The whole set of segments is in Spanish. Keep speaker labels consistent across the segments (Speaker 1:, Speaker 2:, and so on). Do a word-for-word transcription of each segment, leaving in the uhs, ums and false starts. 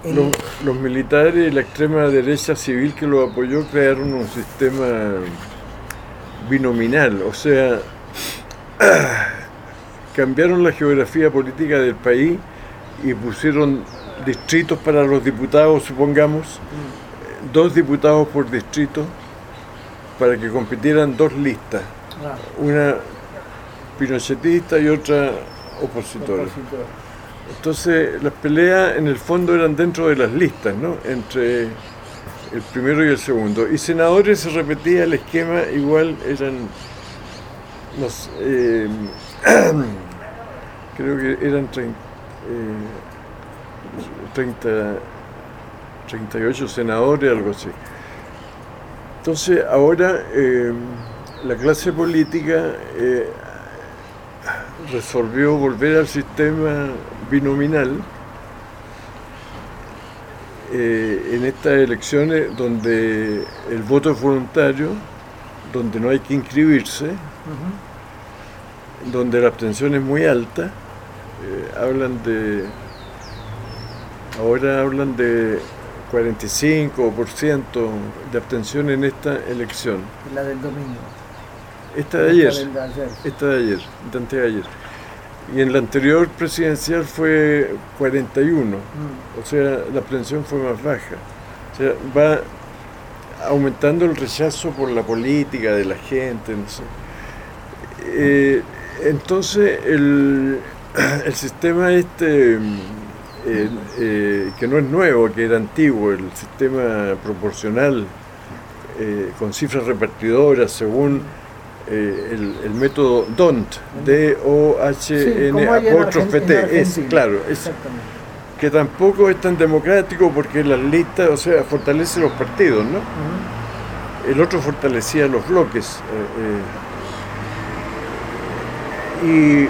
Speaker 1: El...
Speaker 2: Los, los militares y la extrema derecha civil que lo apoyó crearon un sistema binominal, o sea, cambiaron la geografía política del país y pusieron distritos para los diputados, supongamos, mm. dos diputados por distrito, para que compitieran dos listas, ah. una pinochetista y otra opositora. Opositor. Entonces las peleas en el fondo eran dentro de las listas, ¿no? Entre el primero y el segundo. Y senadores se repetía el esquema, igual eran, no sé, eh, creo que eran treinta, eh, treinta, treinta y ocho senadores, algo así. Entonces ahora eh, la clase política eh, resolvió volver al sistema binominal eh, en estas elecciones donde el voto es voluntario, donde no hay que inscribirse, uh-huh. donde la abstención es muy alta. Eh, hablan de, ahora hablan de cuarenta y cinco por ciento de abstención en esta elección.
Speaker 1: La del domingo.
Speaker 2: Esta de ayer, esta de ayer, esta de ayer, de antes de ayer. Y en la anterior presidencial fue cuarenta y uno, mm. o sea, la abstención fue más baja. O sea, va aumentando el rechazo por la política de la gente, no sé. Eh, entonces, el, el sistema este, eh, eh, que no es nuevo, que era antiguo, el sistema proporcional, eh, con cifras repartidoras según eh, el, el método D O N T, D O H N apóstrofe T, es claro, es, que tampoco es tan democrático porque las listas, o sea, fortalece los partidos, ¿no? Uh-huh. El otro fortalecía los bloques. Eh, eh, y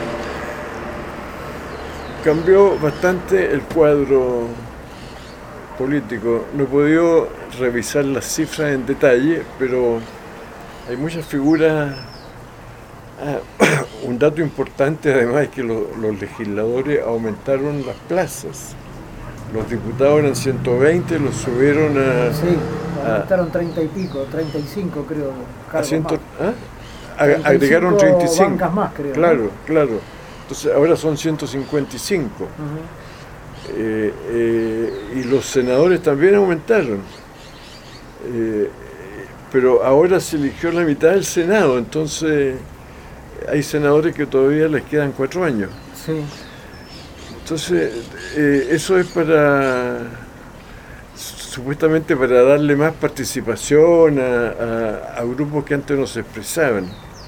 Speaker 2: cambió bastante el cuadro político. No he podido revisar las cifras en detalle, pero hay muchas figuras. Ah, un dato importante además es que lo, los legisladores aumentaron las plazas. Los diputados eran ciento veinte, los subieron a...
Speaker 1: Sí, aumentaron treinta y pico, treinta y cinco creo.
Speaker 2: A ciento, ¿ah? Agregaron treinta y cinco.
Speaker 1: Bancas más, creo.
Speaker 2: Claro, ¿no? Claro. Entonces ahora son ciento cincuenta y cinco. Uh-huh. eh, eh, y los senadores también aumentaron. Eh, pero ahora se eligió la mitad del Senado, entonces hay senadores que todavía les quedan cuatro años.
Speaker 1: Sí.
Speaker 2: Entonces, eh, eso es para, supuestamente para darle más participación a, a, a grupos que antes no se expresaban.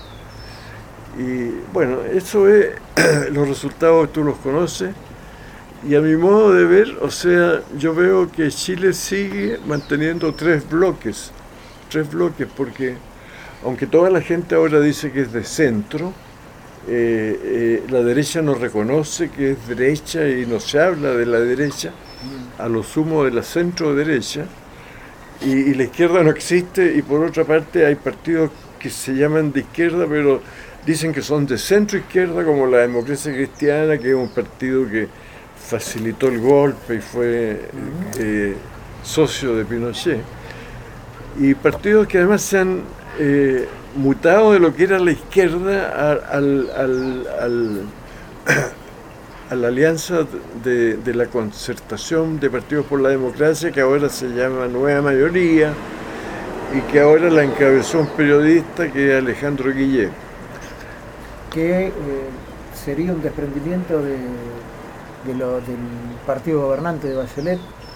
Speaker 2: Y bueno, eso es, los resultados tú los conoces, y a mi modo de ver, o sea, yo veo que Chile sigue manteniendo tres bloques, tres bloques, porque aunque toda la gente ahora dice que es de centro, eh, eh, la derecha no reconoce que es derecha y no se habla de la derecha, a lo sumo de la centro derecha, y, y la izquierda no existe, y por otra parte hay partidos que se llaman de izquierda, pero dicen que son de centro izquierda, como la Democracia Cristiana, que es un partido que facilitó el golpe y fue eh, socio de Pinochet, y partidos que además se han eh, mutado de lo que era la izquierda a, al, al, al, a la alianza de, de la concertación de partidos por la democracia, que ahora se llama Nueva Mayoría, y que ahora la encabezó un periodista que es Alejandro Guillé.
Speaker 1: Que eh, sería un desprendimiento de, de lo, del partido gobernante de Bachelet.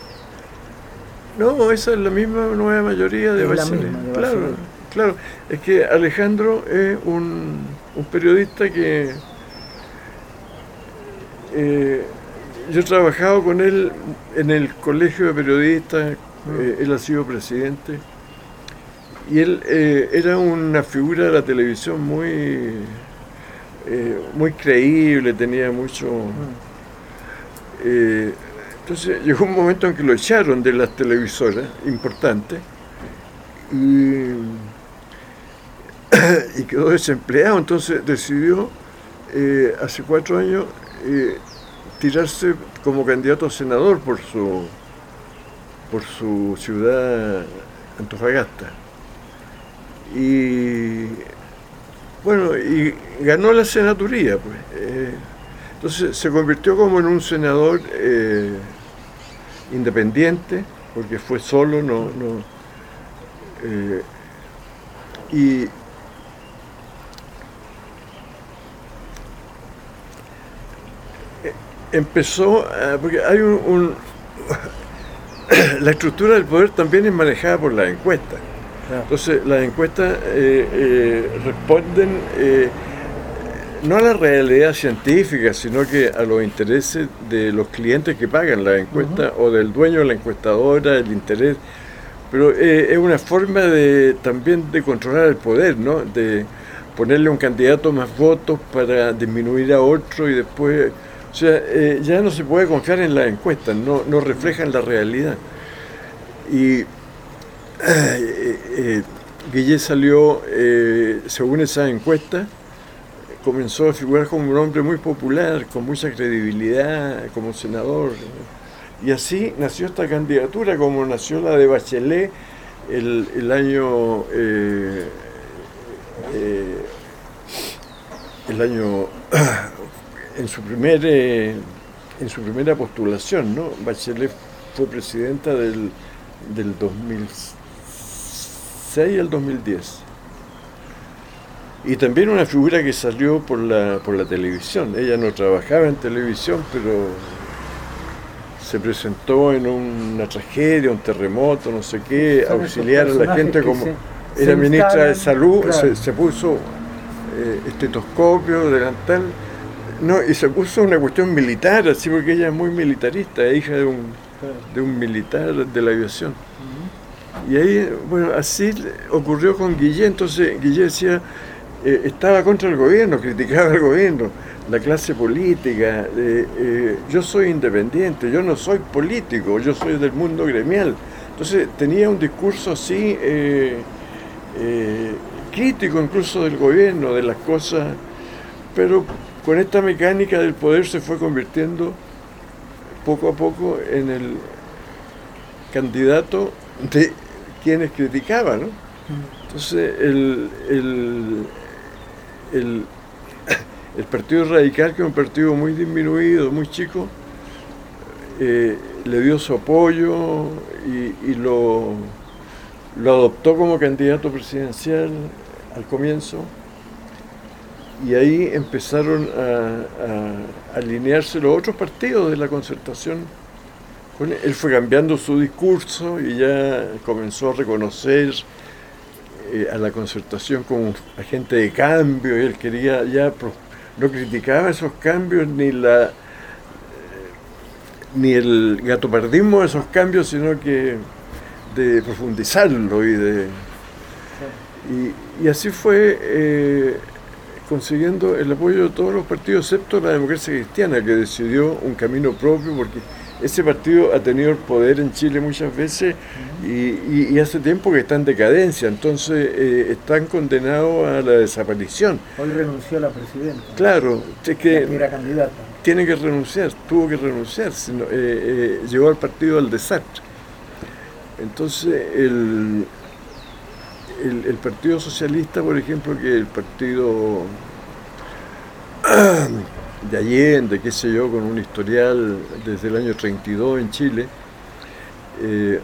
Speaker 2: No, esa es la misma Nueva Mayoría de
Speaker 1: es
Speaker 2: Bachelet.
Speaker 1: La misma de
Speaker 2: claro,
Speaker 1: Bachelet.
Speaker 2: Claro, es que Alejandro es un, un periodista que eh, yo he trabajado con él en el colegio de periodistas, mm. eh, él ha sido presidente, y él eh, era una figura de la televisión muy, eh, muy creíble, tenía mucho... Mm. Eh, entonces llegó un momento en que lo echaron de las televisoras importantes y, y quedó desempleado. Entonces decidió eh, hace cuatro años eh, tirarse como candidato a senador por su, por su ciudad Antofagasta. Y bueno, y ganó la senaduría, pues. Eh, entonces se convirtió como en un senador eh, independiente, porque fue solo, no, no eh, y empezó, a, porque hay un, un la estructura del poder también es manejada por las encuestas. Claro. Entonces las encuestas eh, eh, responden eh, no a la realidad científica, sino que a los intereses de los clientes que pagan la encuesta, uh-huh. o del dueño de la encuestadora, el interés. Pero eh, es una forma de también de controlar el poder, ¿no? De ponerle a un candidato más votos para disminuir a otro y después... O sea, eh, ya no se puede confiar en las encuestas, no, no reflejan la realidad. Y eh, eh, Guillé salió, eh, según esa encuesta, comenzó a figurar como un hombre muy popular, con mucha credibilidad, como senador. Y así nació esta candidatura, como nació la de Bachelet el, el año... Eh, eh, el año... En su, primer, eh, en su primera postulación, ¿no? Bachelet fue presidenta del, del dos mil seis al dos mil diez. Y también una figura que salió por la, por la televisión. Ella no trabajaba en televisión, pero se presentó en una tragedia, un terremoto, no sé qué, auxiliar a la gente como... Se, era se ministra de Salud, claro. se, se puso eh, estetoscopio, delantal... No, y se puso una cuestión militar, así, porque ella es muy militarista, es hija de un, de un militar de la aviación. Uh-huh. Y ahí, bueno, así ocurrió con Guillé. Entonces Guillé decía, eh, estaba contra el gobierno, criticaba al gobierno, la clase política, eh, eh, yo soy independiente, yo no soy político, yo soy del mundo gremial. Entonces tenía un discurso así, eh, eh, crítico incluso del gobierno, de las cosas, pero... Con esta mecánica del poder se fue convirtiendo poco a poco en el candidato de quienes criticaban, ¿no? Entonces el, el, el, el Partido Radical, que es un partido muy disminuido, muy chico, eh, le dio su apoyo y, y lo, lo adoptó como candidato presidencial al comienzo. Y ahí empezaron a, a, a alinearse los otros partidos de la Concertación. Él fue cambiando su discurso y ya comenzó a reconocer eh, a la Concertación como un agente de cambio. Y él quería ya, no criticaba esos cambios ni la eh, ni el gatopardismo de esos cambios, sino que de profundizarlo y de y, y así fue. Eh, consiguiendo el apoyo de todos los partidos, excepto la Democracia Cristiana, que decidió un camino propio, porque ese partido ha tenido el poder en Chile muchas veces y, y, y hace tiempo que está en decadencia, entonces eh, están condenados a la desaparición.
Speaker 1: Hoy renunció a la presidenta.
Speaker 2: Claro, es que
Speaker 1: la primera candidata.
Speaker 2: Tiene que renunciar, tuvo que renunciar, sino, eh, eh, llevó al partido al desastre. Entonces, el... El, el Partido Socialista, por ejemplo, que el partido de Allende, qué sé yo, con un historial desde el año treinta y dos en Chile, eh,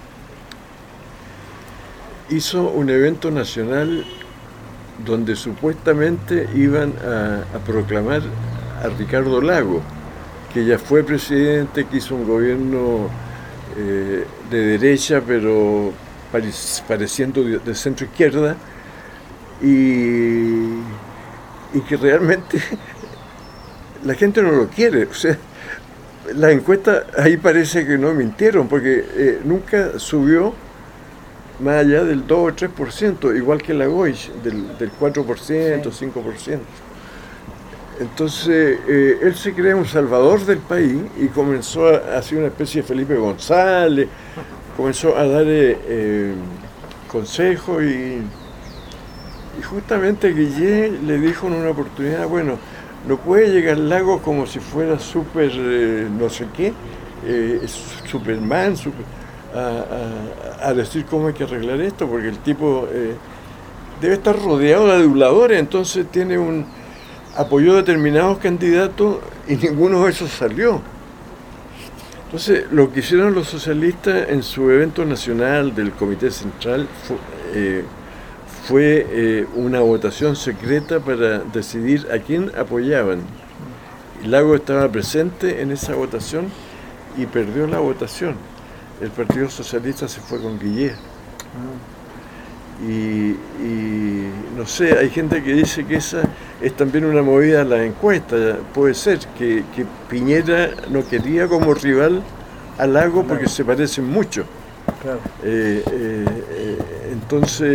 Speaker 2: hizo un evento nacional donde supuestamente iban a, a proclamar a Ricardo Lagos, que ya fue presidente, que hizo un gobierno eh, de derecha, pero pareciendo de centro izquierda, y, y que realmente la gente no lo quiere. O sea, las encuestas ahí parece que no mintieron, porque eh, nunca subió más allá del dos o tres por ciento, igual que la Goich, del, del cuatro por ciento, sí. cinco por ciento. Entonces, eh, él se cree un salvador del país y comenzó a hacer una especie de Felipe González, comenzó a dar eh, eh, consejos y, y justamente Guillé le dijo en una oportunidad, bueno, no puede llegar Lagos como si fuera súper eh, no sé qué, eh, Superman, super, a, a, a decir cómo hay que arreglar esto, porque el tipo eh, debe estar rodeado de aduladores, entonces tiene un apoyó determinados candidatos y ninguno de esos salió. Entonces, lo que hicieron los socialistas en su evento nacional del Comité Central fue, eh, fue eh, una votación secreta para decidir a quién apoyaban. Lago estaba presente en esa votación y perdió la votación. El Partido Socialista se fue con Guillé. Y, y no sé, hay gente que dice que esa es también una movida a la encuesta. Puede ser que, que Piñera no quería como rival a Lago porque se parecen mucho.
Speaker 1: Claro.
Speaker 2: Eh, eh, eh, entonces,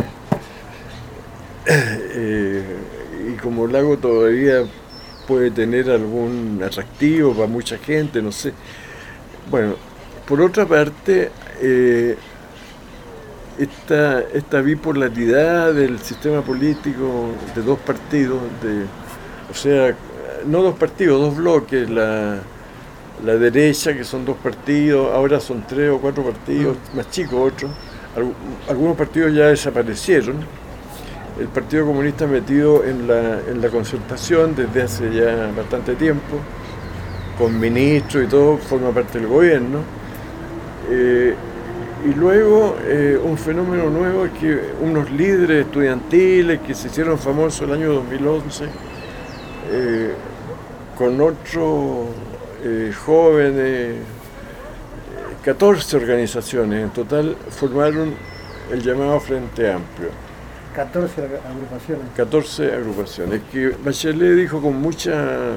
Speaker 2: eh, y como Lago todavía puede tener algún atractivo para mucha gente, no sé. Bueno, por otra parte, eh, Esta, esta bipolaridad del sistema político de dos partidos, de, o sea, no dos partidos, dos bloques, la, la derecha, que son dos partidos, ahora son tres o cuatro partidos, más chicos otros, algunos partidos ya desaparecieron, el Partido Comunista metido en la, en la concertación desde hace ya bastante tiempo, con ministros y todo, forma parte del gobierno. Eh, Y luego eh, un fenómeno nuevo es que unos líderes estudiantiles que se hicieron famosos el año dos mil once, eh, con otros eh, jóvenes, catorce organizaciones en total, formaron el llamado Frente Amplio.
Speaker 1: catorce agrupaciones.
Speaker 2: catorce agrupaciones, que Bachelet dijo con mucha,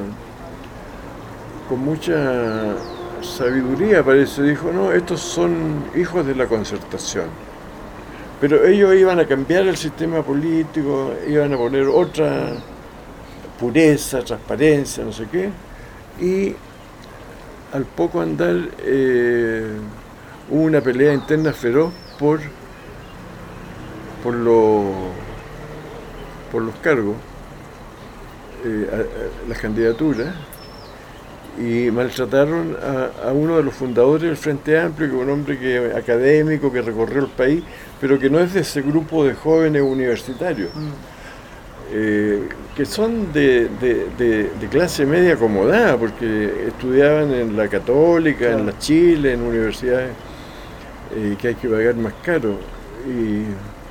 Speaker 2: con mucha sabiduría, parece, dijo, no, estos son hijos de la concertación. Pero ellos iban a cambiar el sistema político, iban a poner otra pureza, transparencia, no sé qué, y al poco andar eh, hubo una pelea interna feroz por, por, lo, por los cargos, eh, a, a, las candidaturas, y maltrataron a, a uno de los fundadores del Frente Amplio, que es un hombre que, académico que recorrió el país, pero que no es de ese grupo de jóvenes universitarios, mm. eh, que son de, de, de, de clase media acomodada, porque estudiaban en la Católica, claro, en la Chile, en universidades eh, que hay que pagar más caro. Y,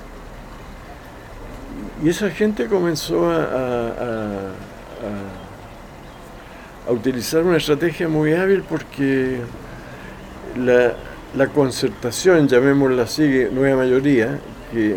Speaker 2: y esa gente comenzó a, a, a, a utilizar una estrategia muy hábil, porque la, la concertación, llamémosla así, nueva mayoría, que,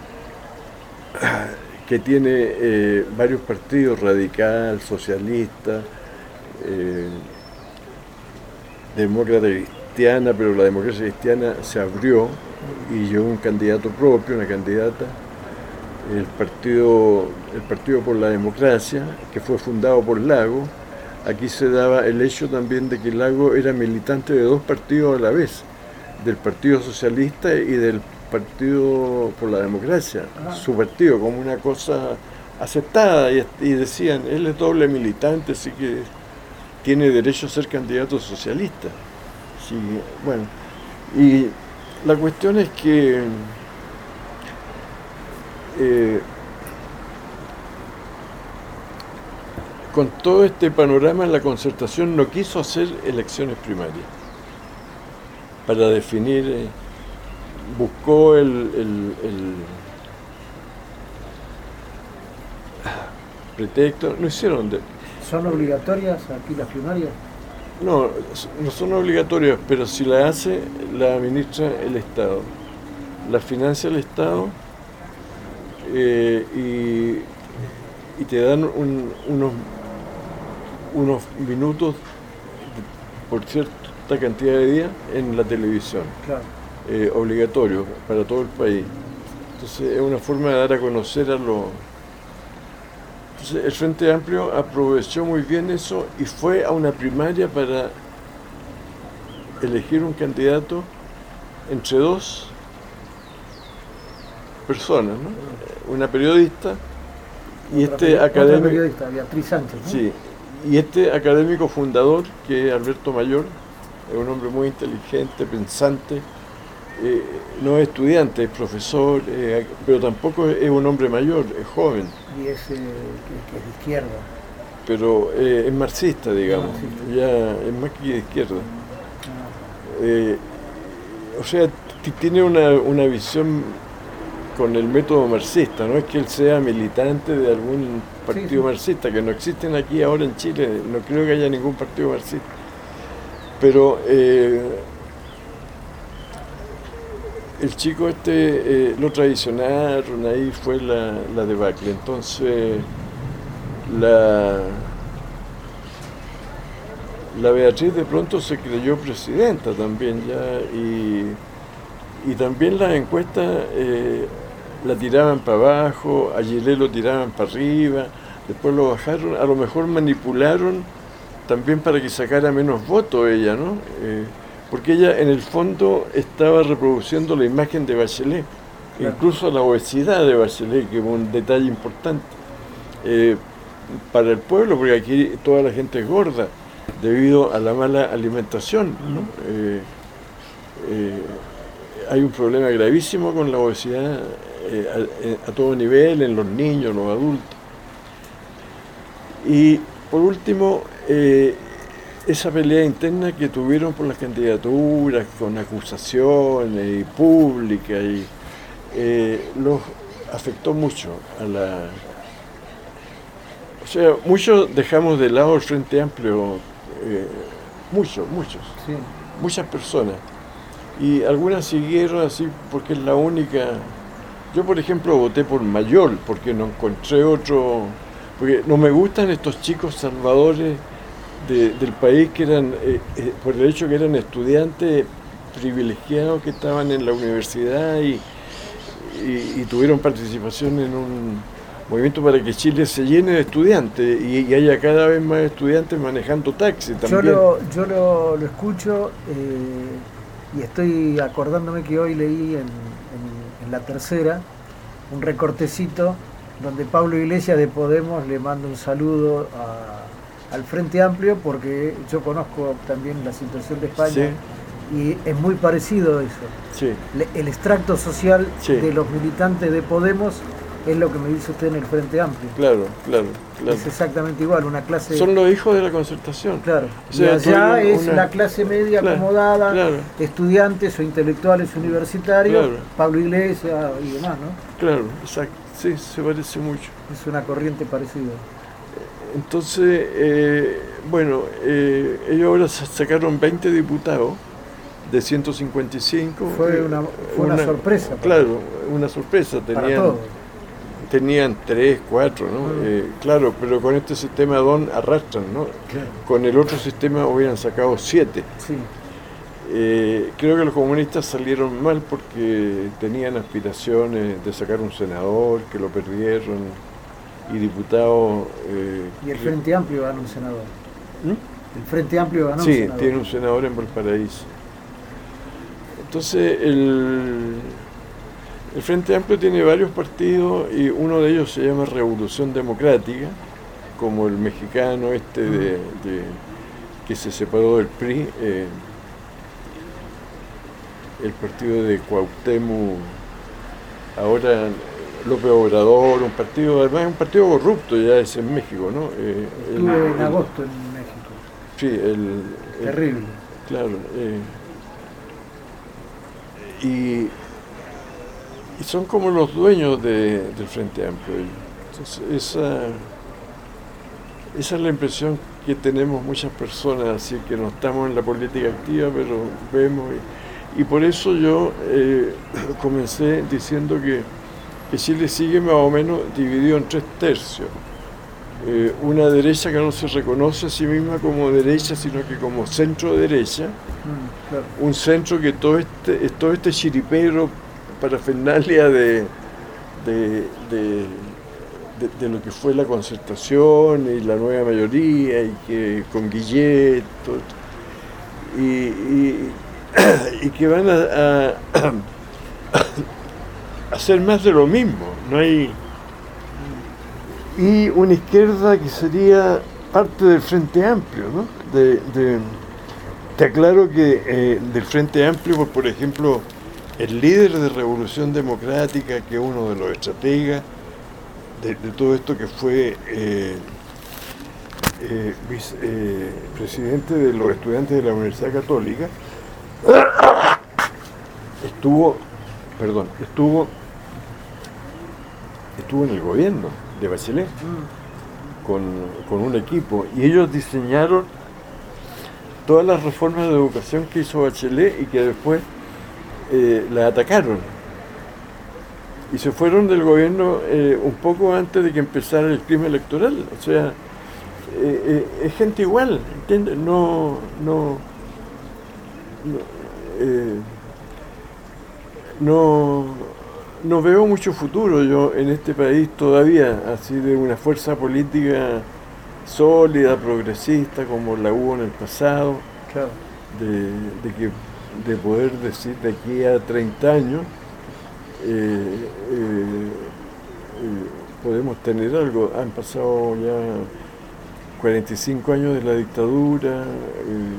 Speaker 2: que tiene eh, varios partidos, radical, socialista, eh, demócrata cristiana, pero la democracia cristiana se abrió y llegó un candidato propio, una candidata, el partido, el Partido por la Democracia, que fue fundado por Lago. Aquí se daba el hecho también de que Lago era militante de dos partidos a la vez, del Partido Socialista y del Partido por la Democracia, ah. su partido, como una cosa aceptada, y, y decían, él es doble militante, así que tiene derecho a ser candidato socialista. Sí, bueno, y la cuestión es que eh, con todo este panorama, la concertación no quiso hacer elecciones primarias para definir, eh, buscó el, el, el pretexto, no hicieron. De,
Speaker 1: ¿Son obligatorias aquí las primarias?
Speaker 2: No, no son obligatorias, pero si la hace, la administra el Estado, la financia el Estado, eh, y, y te dan un, unos unos minutos por cierta cantidad de días en la televisión,
Speaker 1: claro.
Speaker 2: eh, obligatorio para todo el país. Entonces es una forma de dar a conocer a los... Entonces el Frente Amplio aprovechó muy bien eso y fue a una primaria para elegir un candidato entre dos personas, ¿no? Una periodista Y
Speaker 1: otra,
Speaker 2: este
Speaker 1: otra
Speaker 2: académico,
Speaker 1: periodista, Beatriz Sánchez, ¿no?
Speaker 2: sí, y este académico fundador, que es Alberto Mayor, es un hombre muy inteligente, pensante, eh, no es estudiante, es profesor, eh, pero tampoco es un hombre mayor, es joven.
Speaker 1: Y es eh, que, que es de izquierda.
Speaker 2: Pero eh, es marxista, digamos,
Speaker 1: marxista.
Speaker 2: ya es más que de izquierda.
Speaker 1: Ah.
Speaker 2: Eh, o sea, tiene una, una visión con el método marxista, no es que él sea militante de algún partido sí, sí. marxista, que no existen aquí ahora en Chile, no creo que haya ningún partido marxista. Pero eh, el chico este eh, lo traicionaron, ahí fue la, la debacle. Entonces la, la Beatriz de pronto se creyó presidenta también ya, y, y también las encuestas eh, la tiraban para abajo, a Gilet lo tiraban para arriba, después lo bajaron, a lo mejor manipularon también para que sacara menos votos ella, ¿no? Eh, porque ella en el fondo estaba reproduciendo la imagen de Bachelet, claro. Incluso la obesidad de Bachelet, que es un detalle importante eh, para el pueblo, porque aquí toda la gente es gorda debido a la mala alimentación, ¿no? Eh, eh, hay un problema gravísimo con la obesidad eh, a, a todo nivel, en los niños, los adultos. Y por último, eh, esa pelea interna que tuvieron por las candidaturas, con acusaciones y públicas, y, eh, los afectó mucho a la... O sea, muchos dejamos de lado el Frente Amplio, eh, muchos, muchos, sí. muchas personas. Y algunas siguieron así porque es la única... Yo, por ejemplo, voté por Mayol porque no encontré otro... Porque no me gustan estos chicos salvadores de, del país que eran, eh, eh, por el hecho que eran estudiantes privilegiados que estaban en la universidad y, y, y tuvieron participación en un movimiento para que Chile se llene de estudiantes y, y haya cada vez más estudiantes manejando taxi también.
Speaker 1: Yo lo, yo lo, lo escucho eh, y estoy acordándome que hoy leí en, en, en La Tercera un recortecito donde Pablo Iglesias de Podemos le manda un saludo a, al Frente Amplio, porque yo conozco también la situación de España, sí. Y es muy parecido eso.
Speaker 2: Sí.
Speaker 1: Le, el extracto social
Speaker 2: sí.
Speaker 1: de los militantes de Podemos es lo que me dice usted en el Frente Amplio.
Speaker 2: Claro, claro, claro.
Speaker 1: Es exactamente igual, una clase...
Speaker 2: Son los hijos de la Concertación.
Speaker 1: Claro,
Speaker 2: o sea,
Speaker 1: y allá es
Speaker 2: una...
Speaker 1: la clase media
Speaker 2: claro,
Speaker 1: acomodada,
Speaker 2: claro.
Speaker 1: Estudiantes o intelectuales universitarios,
Speaker 2: claro.
Speaker 1: Pablo Iglesias y demás, ¿no?
Speaker 2: Claro, exacto. Sí, se parece mucho.
Speaker 1: Es una corriente parecida.
Speaker 2: Entonces, eh, bueno, eh, ellos ahora sacaron veinte diputados de ciento cincuenta y cinco.
Speaker 1: Fue una, fue una, una sorpresa.
Speaker 2: Claro, una sorpresa. Tenían, tenían tres, cuatro, ¿no? Uh-huh. Eh, claro, pero con este sistema D O N arrastran, ¿no?
Speaker 1: Claro.
Speaker 2: Con el otro sistema hubieran sacado siete.
Speaker 1: Sí.
Speaker 2: Eh, creo que los comunistas salieron mal porque tenían aspiraciones de sacar un senador, que lo perdieron, y diputados... Eh,
Speaker 1: y el Frente Amplio ganó un senador.
Speaker 2: ¿Mm?
Speaker 1: El Frente Amplio ganó
Speaker 2: sí,
Speaker 1: un senador.
Speaker 2: Sí, tiene un senador en Valparaíso. Entonces, el, el Frente Amplio tiene varios partidos y uno de ellos se llama Revolución Democrática, como el mexicano este de, de, que se separó del P R I, eh, el partido de Cuauhtémoc, ahora López Obrador, un partido, además un partido corrupto ya es en México, ¿no? Eh,
Speaker 1: Estuve el, en agosto en México.
Speaker 2: Sí, el... el
Speaker 1: terrible.
Speaker 2: Claro. Eh, y, y son como los dueños de, del Frente Amplio. Entonces, esa, esa es la impresión que tenemos muchas personas, así que no estamos en la política activa, pero vemos... Y, Y por eso yo eh, comencé diciendo que, que Chile sigue más o menos dividido en tres tercios. Eh, una derecha que no se reconoce a sí misma como derecha, sino que como centro derecha. Mm, claro. Un centro que todo este, todo este chiripero, parafernalia de, de, de, de, de lo que fue la Concertación y la nueva mayoría, y que con Guillet, todo, y, y y que van a, a, a hacer más de lo mismo. No hay, y una izquierda que sería parte del Frente Amplio, ¿no? De, de, te aclaro que eh, del Frente Amplio, por, por ejemplo, el líder de Revolución Democrática, que es uno de los estrategas de, de todo esto, que fue eh, eh, vice, eh, presidente de los estudiantes de la Universidad Católica, estuvo, perdón, estuvo, estuvo en el gobierno de Bachelet con, con un equipo, y ellos diseñaron todas las reformas de educación que hizo Bachelet y que después eh, la atacaron y se fueron del gobierno eh, un poco antes de que empezara el clima electoral. O sea, eh, eh, es gente igual, ¿entiendes? No, no, no, eh, no, no veo mucho futuro yo en este país todavía, así de una fuerza política sólida, progresista, como la hubo en el pasado,
Speaker 1: Claro.
Speaker 2: de, de, que, de poder decir de aquí a treinta años eh, eh, eh, podemos tener algo. Han pasado ya cuarenta y cinco años de la dictadura, eh,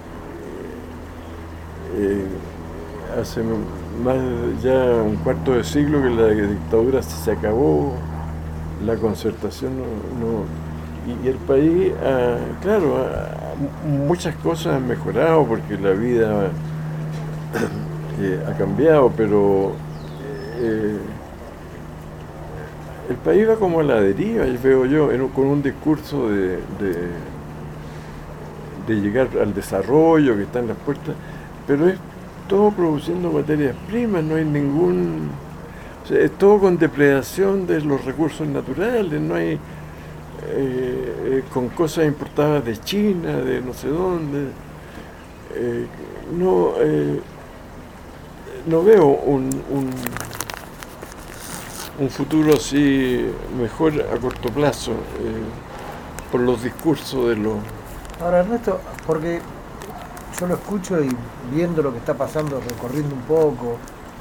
Speaker 2: eh, hace más ya un cuarto de siglo que la dictadura se acabó, la concertación no, no y, y el país, ah, claro, ah, muchas cosas han mejorado porque la vida eh, ha cambiado, pero eh, el país va como a la deriva, veo yo, en, con un discurso de, de, de llegar al desarrollo que está en las puertas, pero es todo produciendo materias primas, no hay ningún... O sea, es todo con depredación de los recursos naturales, no hay... Eh, eh, con cosas importadas de China, de no sé dónde. Eh, no, eh, no veo un, un, un futuro así mejor a corto plazo eh, por los discursos de los...
Speaker 1: Ahora, Ernesto, porque yo lo escucho y viendo lo que está pasando, recorriendo un poco,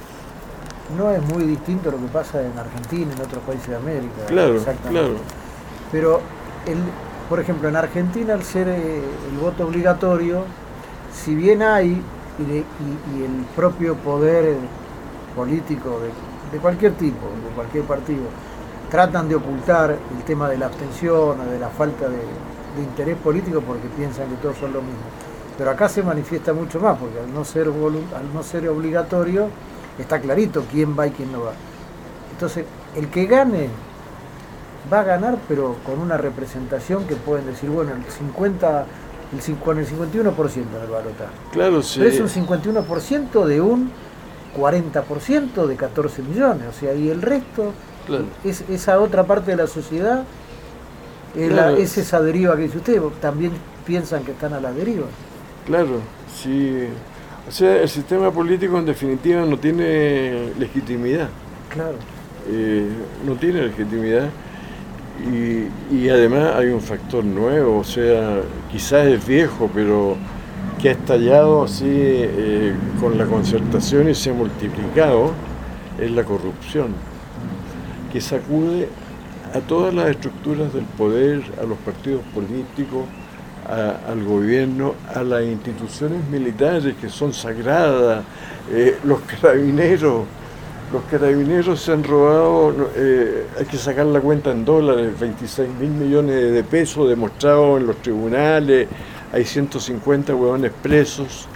Speaker 1: no es muy distinto a lo que pasa en Argentina, en otros países de América.
Speaker 2: Claro,
Speaker 1: exactamente.
Speaker 2: claro.
Speaker 1: Pero, el, por ejemplo, en Argentina, al ser eh, el voto obligatorio, si bien hay, y, de, y, y el propio poder político de, de cualquier tipo, de cualquier partido, tratan de ocultar el tema de la abstención o de la falta de, de interés político porque piensan que todos son lo mismo. Pero acá se manifiesta mucho más, porque al no ser, al no ser obligatorio, está clarito quién va y quién no va. Entonces, el que gane va a ganar, pero con una representación que pueden decir, bueno, el cincuenta, el, con el cincuenta y uno por ciento en el balotaje.
Speaker 2: Claro, sí.
Speaker 1: Pero es un cincuenta y uno por ciento de un cuarenta por ciento de catorce millones, o sea, y el resto, claro, es esa otra parte de la sociedad, es, claro, la, es esa deriva que dice usted, también piensan que están a la deriva.
Speaker 2: Claro, sí. O sea, el sistema político en definitiva no tiene legitimidad.
Speaker 1: Claro.
Speaker 2: Eh, no tiene legitimidad. Y, y además hay un factor nuevo, o sea, quizás es viejo, pero que ha estallado así eh, con la concertación y se ha multiplicado, es la corrupción, que sacude a todas las estructuras del poder, a los partidos políticos, a, al gobierno, a las instituciones militares que son sagradas, eh, los carabineros. Los carabineros se han robado, eh, hay que sacar la cuenta en dólares, veintiséis mil millones de pesos demostrados en los tribunales, hay ciento cincuenta huevones presos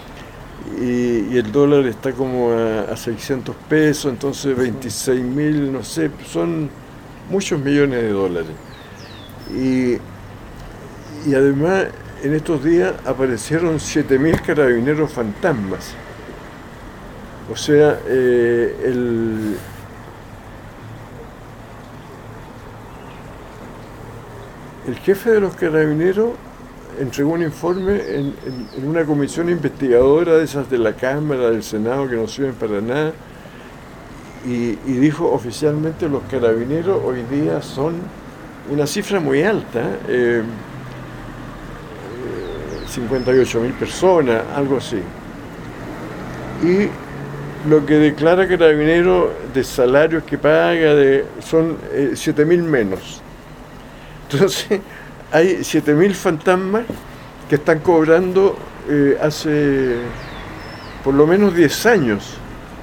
Speaker 2: y, y el dólar está como a, a seiscientos pesos, entonces veintiséis mil, no sé, son muchos millones de dólares. Y, y además en estos días aparecieron siete mil carabineros fantasmas. O sea, eh, el, el jefe de los carabineros entregó un informe en, en, en una comisión investigadora de esas de la Cámara, del Senado, que no sirven para nada, y, y dijo oficialmente los carabineros hoy día son una cifra muy alta, eh, cincuenta y ocho mil personas, algo así. Y lo que declara Carabinero de salarios que paga de, son eh, siete mil menos. Entonces, hay siete mil fantasmas que están cobrando eh, hace por lo menos diez años.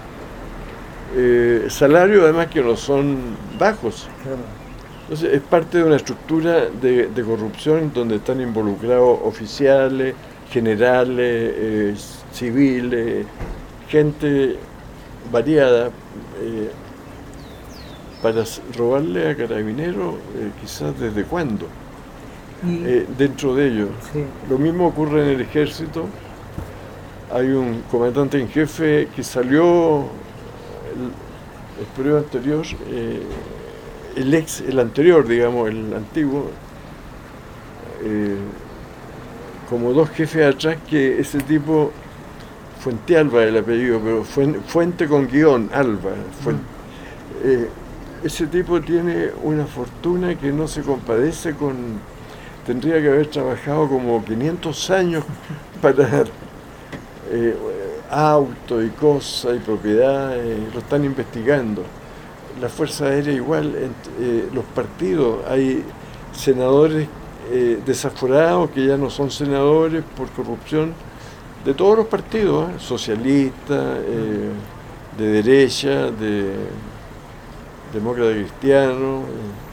Speaker 2: Eh, salarios además que no son bajos. Entonces, es parte de una estructura de, de corrupción donde están involucrados oficiales, generales, eh, civiles, gente variada. Eh, para robarle a Carabineros, eh, quizás desde cuándo, eh, dentro de ellos. Sí. Lo mismo ocurre en el Ejército. Hay un comandante en jefe que salió el, el periodo anterior, eh, el ex, el anterior, digamos, el antiguo, eh, como dos jefes atrás, que ese tipo, Fuente Alba el apellido, pero Fuente con guión, Alba, Fuente, mm. eh, ese tipo tiene una fortuna que no se compadece con... Tendría que haber trabajado como quinientos años para eh, autos y cosas y propiedades, lo están investigando. La Fuerza Aérea igual, eh, los partidos, hay senadores eh, desaforados que ya no son senadores por corrupción de todos los partidos, ¿eh? Socialistas, eh, de derecha, de... demócrata cristiano,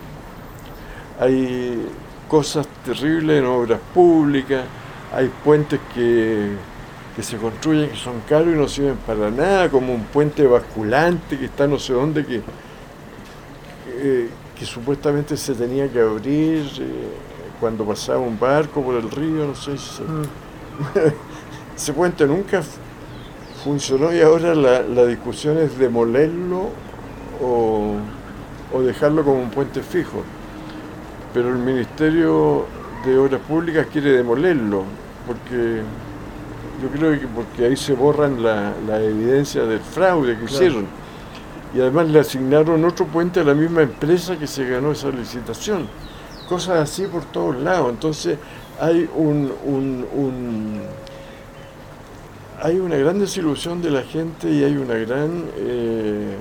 Speaker 2: hay cosas terribles en obras públicas, hay puentes que, que se construyen que son caros y no sirven para nada, como un puente basculante que está no sé dónde, que, que, que supuestamente se tenía que abrir eh, cuando pasaba un barco por el río, no sé si se... Mm. Ese puente nunca funcionó y ahora la, la discusión es demolerlo O, o dejarlo como un puente fijo, pero el Ministerio de Obras Públicas quiere demolerlo, porque yo creo que porque ahí se borran la, la evidencia del fraude que claro. hicieron, y además le asignaron otro puente a la misma empresa que se ganó esa licitación, cosas así por todos lados. Entonces hay un, un, un hay una gran desilusión de la gente y hay una gran eh,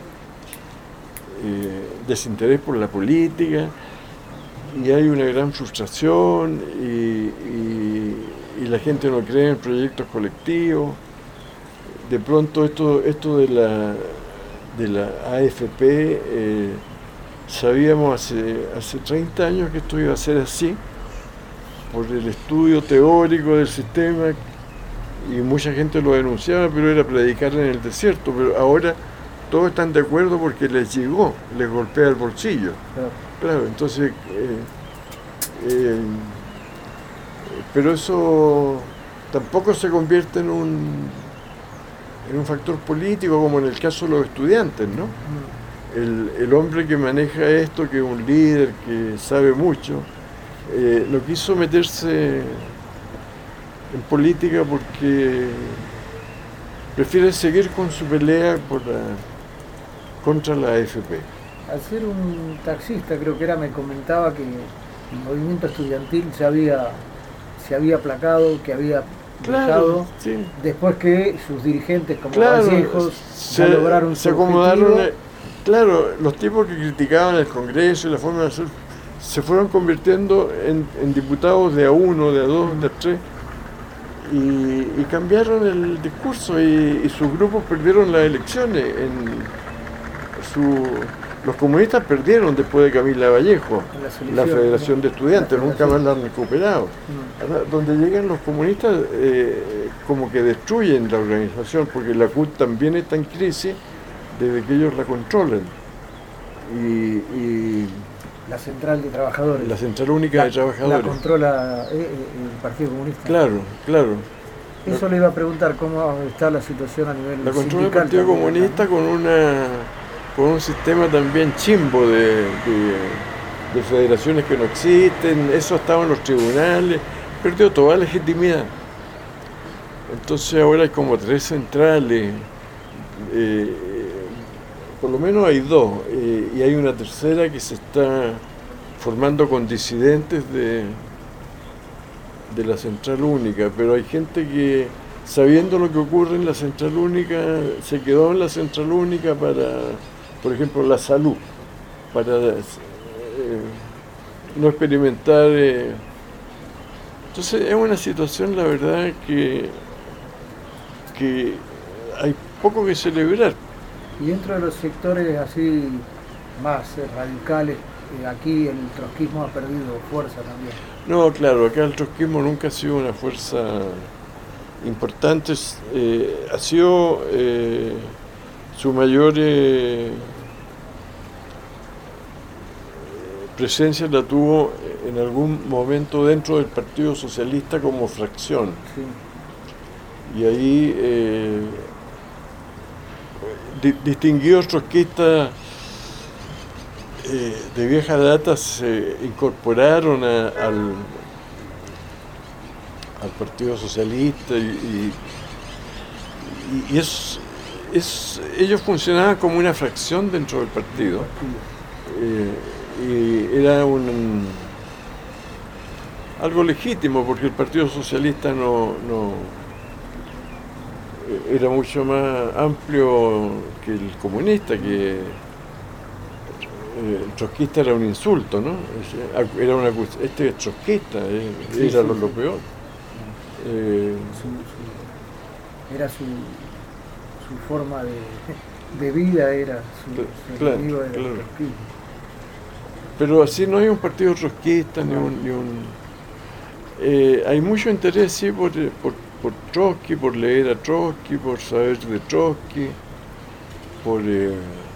Speaker 2: Eh, desinterés por la política, y hay una gran frustración y, y, y la gente no cree en proyectos colectivos. De pronto esto, esto de la de la A F P, eh, sabíamos hace, hace treinta años que esto iba a ser así, por el estudio teórico del sistema, y mucha gente lo denunciaba, pero era predicar en el desierto. Pero ahora todos están de acuerdo porque les llegó, les golpea el bolsillo. Claro, claro entonces, eh, eh, pero eso tampoco se convierte en un, en un factor político como en el caso de los estudiantes, ¿no? Mm. El, el hombre que maneja esto, que es un líder, que sabe mucho, eh, no quiso meterse en política porque prefiere seguir con su pelea por la... contra la A F P.
Speaker 1: Al ser un taxista, creo que era, me comentaba que el movimiento estudiantil se había, se había aplacado, que había
Speaker 2: claro,
Speaker 1: dejado,
Speaker 2: sí.
Speaker 1: después que sus dirigentes como
Speaker 2: claro,
Speaker 1: Vallejos
Speaker 2: se,
Speaker 1: lograron
Speaker 2: se
Speaker 1: su
Speaker 2: acomodaron.
Speaker 1: objetivo.
Speaker 2: Claro, los tipos que criticaban el Congreso y la forma de hacer, se fueron convirtiendo en, en diputados de a uno, de a dos, de a tres, y, y cambiaron el discurso, y, y sus grupos perdieron las elecciones. En, Su, los comunistas perdieron después de Camila Vallejo, la, la Federación ¿no? de Estudiantes, la nunca más la han recuperado. Mm. Donde llegan los comunistas, eh, como que destruyen la organización, porque la C U T también está en crisis desde que ellos la controlan. Y, y
Speaker 1: la Central de Trabajadores.
Speaker 2: La Central Única
Speaker 1: la,
Speaker 2: de Trabajadores.
Speaker 1: La controla eh, el Partido Comunista.
Speaker 2: Claro, claro.
Speaker 1: Eso le iba a preguntar, ¿cómo está la situación a nivel
Speaker 2: La controla el Partido
Speaker 1: también,
Speaker 2: Comunista, ¿no? con una con un sistema también chimbo de, de, de federaciones que no existen. Eso estaba en los tribunales, perdió toda legitimidad. Entonces ahora hay como tres centrales, eh, por lo menos hay dos, eh, y hay una tercera que se está formando con disidentes de, de la Central Única, pero hay gente que, sabiendo lo que ocurre en la Central Única, se quedó en la Central Única para, por ejemplo, la salud, para eh, no experimentar. Eh. Entonces es una situación, la verdad, que, que hay poco que celebrar.
Speaker 1: Y dentro de los sectores así más eh, radicales, eh, aquí el trotskismo ha perdido fuerza también.
Speaker 2: No, claro, acá el trotskismo nunca ha sido una fuerza importante, eh, ha sido eh, su mayor eh, presencia la tuvo en algún momento dentro del Partido Socialista como fracción. Sí. Y ahí eh, di, distinguidos trotskistas eh, de vieja data se incorporaron a, al, al Partido Socialista y, y, y es, es, ellos funcionaban como una fracción dentro del partido. Eh, y era un algo legítimo porque el Partido Socialista no, no era mucho más amplio que el comunista, que el trotskista era un insulto, ¿no? Era una, este es trotskista, eh, sí, era sí, lo, lo peor. Eh,
Speaker 1: su, su, era su, su forma de, de vida, era su, su
Speaker 2: claro,
Speaker 1: enemigo del
Speaker 2: claro.
Speaker 1: trotskismo.
Speaker 2: Pero así no hay un partido trotskista, ni un... Ni un eh, hay mucho interés, sí, por, por, por Trotsky, por leer a Trotsky, por saber de Trotsky, por... Eh,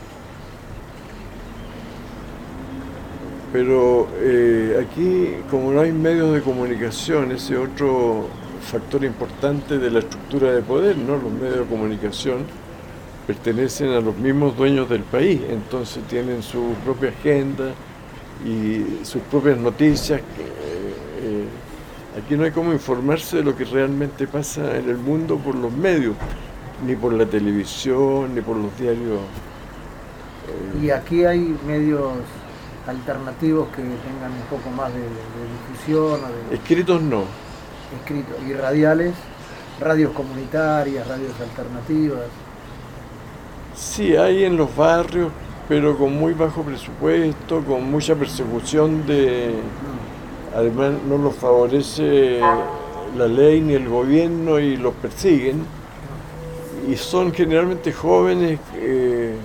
Speaker 2: pero eh, aquí, como no hay medios de comunicación, ese otro factor importante de la estructura de poder, ¿no? Los medios de comunicación pertenecen a los mismos dueños del país, entonces tienen su propia agenda y sus propias noticias. Eh, eh, aquí no hay cómo informarse de lo que realmente pasa en el mundo por los medios, ni por la televisión, ni por los diarios.
Speaker 1: Eh. Y aquí hay medios alternativos que tengan un poco más de, de difusión. O de,
Speaker 2: escritos no.
Speaker 1: Escritos. Y radiales, radios comunitarias, radios alternativas.
Speaker 2: Sí, hay en los barrios, pero con muy bajo presupuesto, con mucha persecución de... Además no los favorece la ley ni el gobierno y los persiguen. Y son generalmente jóvenes eh,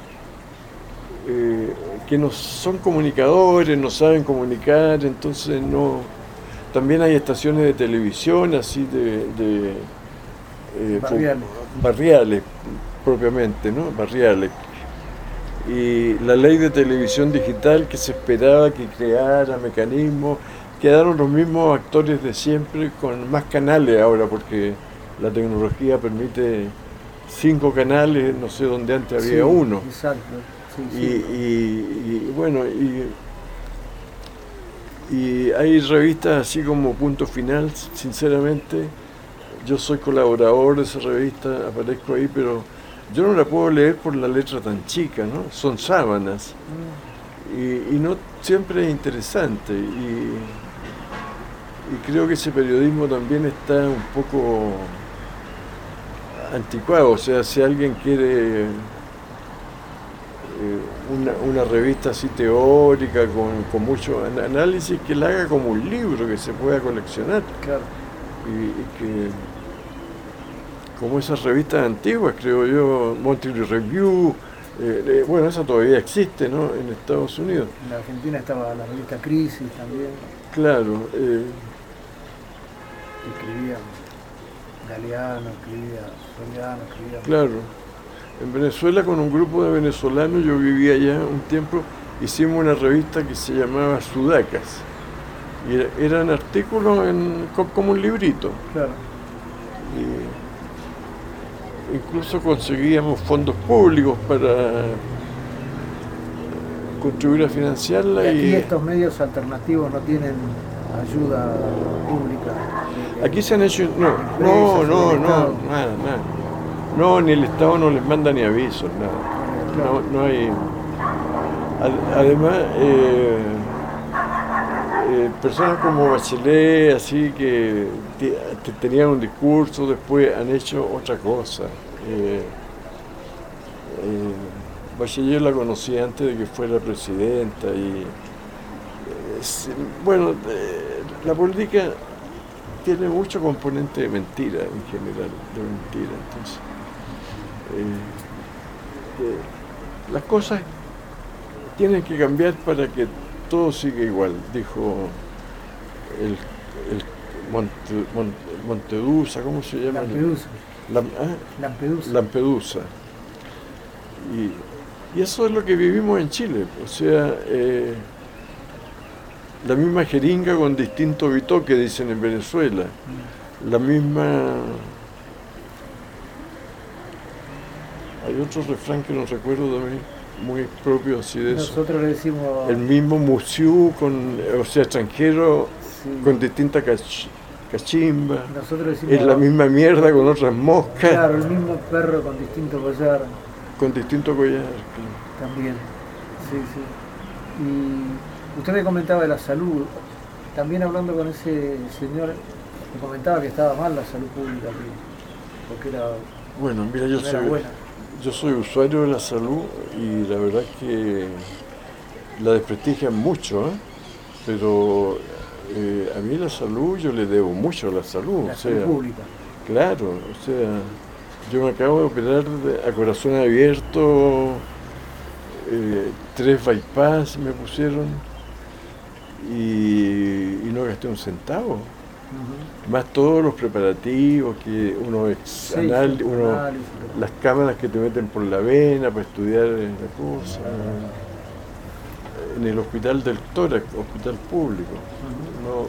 Speaker 2: eh, que no son comunicadores, no saben comunicar, entonces no... También hay estaciones de televisión así de... de
Speaker 1: eh, barriales.
Speaker 2: barriales propiamente, ¿no? Barriales. Y la ley de televisión digital que se esperaba que creara mecanismos, quedaron los mismos actores de siempre con más canales ahora, porque la tecnología permite cinco canales, no sé dónde antes había sí, uno.
Speaker 1: Exacto. Sí,
Speaker 2: y,
Speaker 1: sí.
Speaker 2: Y, y bueno, y, y hay revistas así como Punto Final, sinceramente, yo soy colaborador de esa revista, aparezco ahí, pero yo no la puedo leer por la letra tan chica, ¿no? Son sábanas. Mm. Y, y no siempre es interesante. Y, y creo que ese periodismo también está un poco anticuado. O sea, si alguien quiere eh, una, una revista así teórica, con, con mucho análisis, que la haga como un libro que se pueda coleccionar.
Speaker 1: Claro.
Speaker 2: Y, y que... como esas revistas antiguas, creo yo, Monthly Review, eh, eh, bueno, esa todavía existe, ¿no?, en Estados Unidos.
Speaker 1: En la Argentina estaba la revista Crisis también.
Speaker 2: Claro. Eh,
Speaker 1: escribía Galeano, escribía Soriano, escribía...
Speaker 2: Claro. En Venezuela, con un grupo de venezolanos, yo vivía allá un tiempo, hicimos una revista que se llamaba Sudacas. Y eran artículos en, como un librito.
Speaker 1: Claro.
Speaker 2: Y incluso conseguíamos fondos públicos para contribuir a financiarla.
Speaker 1: Y aquí
Speaker 2: y
Speaker 1: estos medios alternativos no tienen ayuda pública.
Speaker 2: Aquí se han hecho... No, no, no, no, nada, nada. No, ni el Estado no les manda ni avisos, nada. No, no hay... Además, eh, eh, personas como Bachelet, así que tenían un discurso, después han hecho otra cosa. Eh, eh, Bachelet la conocí antes de que fuera presidenta y eh, sí, bueno, eh, la política tiene mucho componente de mentira en general, de mentira. Entonces, eh, eh, las cosas tienen que cambiar para que todo siga igual, dijo el, el Monte, Monte, Montedusa, ¿cómo se llama?
Speaker 1: Lampedusa.
Speaker 2: Lam, ¿ah?
Speaker 1: Lampedusa.
Speaker 2: Lampedusa. Y, y eso es lo que vivimos en Chile, o sea, eh, la misma jeringa con distinto bitoque, dicen en Venezuela, mm. la misma... Hay otro refrán que no recuerdo también, muy propio así de eso.
Speaker 1: Nosotros le decimos...
Speaker 2: El mismo musiú, con, o sea, extranjero, sí. con distinta cach, cachimba.
Speaker 1: Nosotros decimos...
Speaker 2: Es la misma mierda con otras moscas.
Speaker 1: Claro, el mismo perro con distinto collar.
Speaker 2: Con distinto collar.
Speaker 1: También, sí, sí. Y... Usted me comentaba de la salud, también hablando con ese señor, me comentaba que estaba mal la salud pública, porque era...
Speaker 2: Bueno, mira, yo, soy, yo soy usuario de la salud y la verdad es que la desprestigian mucho, ¿eh? Pero eh, a mí la salud, yo le debo mucho a la salud.
Speaker 1: La
Speaker 2: o
Speaker 1: salud
Speaker 2: sea,
Speaker 1: pública.
Speaker 2: Claro, o sea, yo me acabo de operar de, a corazón abierto, eh, tres bypass me pusieron. Y, y no gasté un centavo, uh-huh. más todos los preparativos que uno, ex, sí, anal, sí, uno análisis, las cámaras que te meten por la vena para estudiar la cosa, uh-huh. en el hospital del tórax, hospital público. Uh-huh.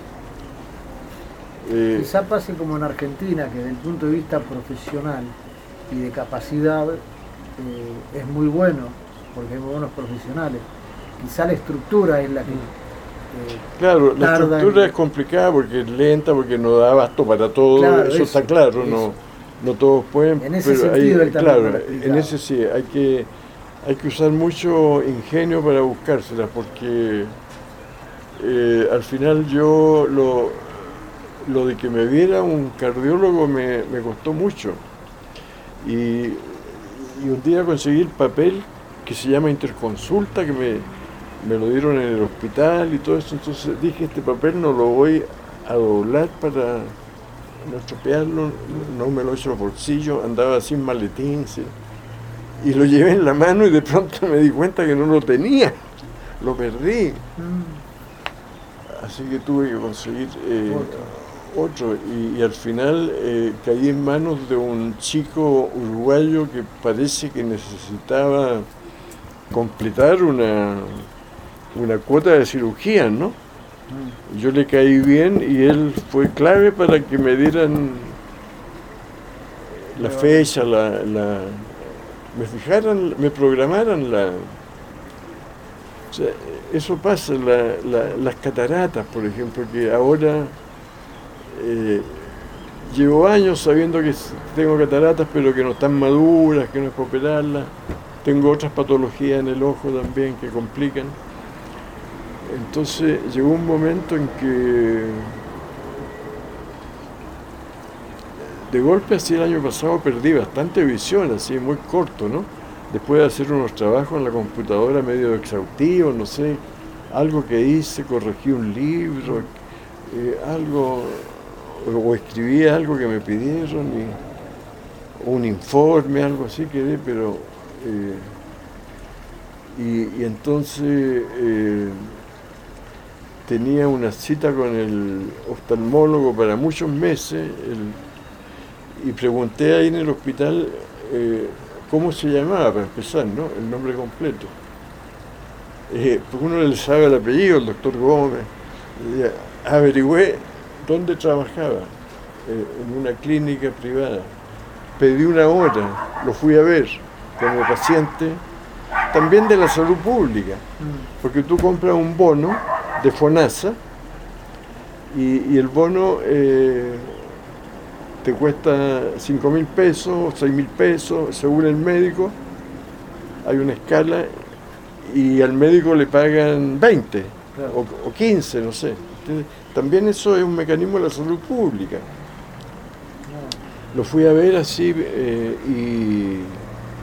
Speaker 1: no, eh, Quizá pase como en Argentina, que desde el punto de vista profesional y de capacidad eh, es muy bueno, porque hay muy buenos profesionales. Quizá la estructura es la que...
Speaker 2: Eh, claro, la estructura en... es complicada porque es lenta, porque no da abasto para todo, claro, eso, eso está claro, eso. no no todos pueden,
Speaker 1: en ese
Speaker 2: pero
Speaker 1: sentido
Speaker 2: hay,
Speaker 1: él
Speaker 2: claro, en ese sí, hay que hay que usar mucho ingenio para buscárselas, porque eh, al final yo lo, lo de que me viera un cardiólogo me, me costó mucho, y, y un día conseguí el papel que se llama interconsulta, que me me lo dieron en el hospital y todo eso, entonces dije, este papel no lo voy a doblar para no estropearlo, no me lo he hecho en los bolsillos, andaba sin maletín, ¿sí? Y lo llevé en la mano y de pronto me di cuenta que no lo tenía, lo perdí. Mm. Así que tuve que conseguir eh, otro, otro. Y, y al final eh, caí en manos de un chico uruguayo que parece que necesitaba completar una... una cuota de cirugía, ¿no? Mm. Yo le caí bien y él fue clave para que me dieran la Pero, fecha, la, la, me fijaran, me programaran la... O sea, eso pasa, la, la, las cataratas, por ejemplo, que ahora eh, llevo años sabiendo que tengo cataratas, pero que no están maduras, que no es para operarlas. Tengo otras patologías en el ojo también que complican. Entonces llegó un momento en que de golpe, así el año pasado, perdí bastante visión, así muy corto, ¿no? Después de hacer unos trabajos en la computadora medio exhaustivos, no sé, algo que hice, corregí un libro, eh, algo, o, o escribí algo que me pidieron, y, un informe, algo así quedé, pero... Eh, y, y entonces... Eh, tenía una cita con el oftalmólogo para muchos meses, el, y pregunté ahí en el hospital eh, cómo se llamaba, para empezar, ¿no? El nombre completo. Eh, porque uno le sabe el apellido, el doctor Gómez. Y averigüé dónde trabajaba, eh, en una clínica privada. Pedí una hora, lo fui a ver como paciente, también de la salud pública, porque tú compras un bono de FONASA y, y el bono eh, te cuesta cinco mil pesos, seis mil pesos, según el médico. Hay una escala y al médico le pagan veinte, claro, o, o quince, no sé. Entonces, también eso es un mecanismo de la salud pública. Lo fui a ver así eh, y...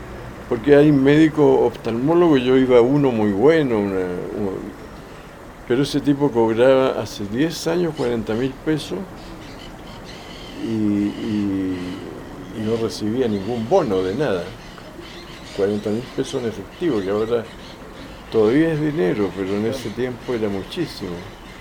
Speaker 2: porque hay médico oftalmólogo, yo iba a uno muy bueno, una, una, pero ese tipo cobraba hace diez años cuarenta mil pesos y, y, y no recibía ningún bono de nada. cuarenta mil pesos en efectivo, que ahora todavía es dinero, pero en ese tiempo era muchísimo.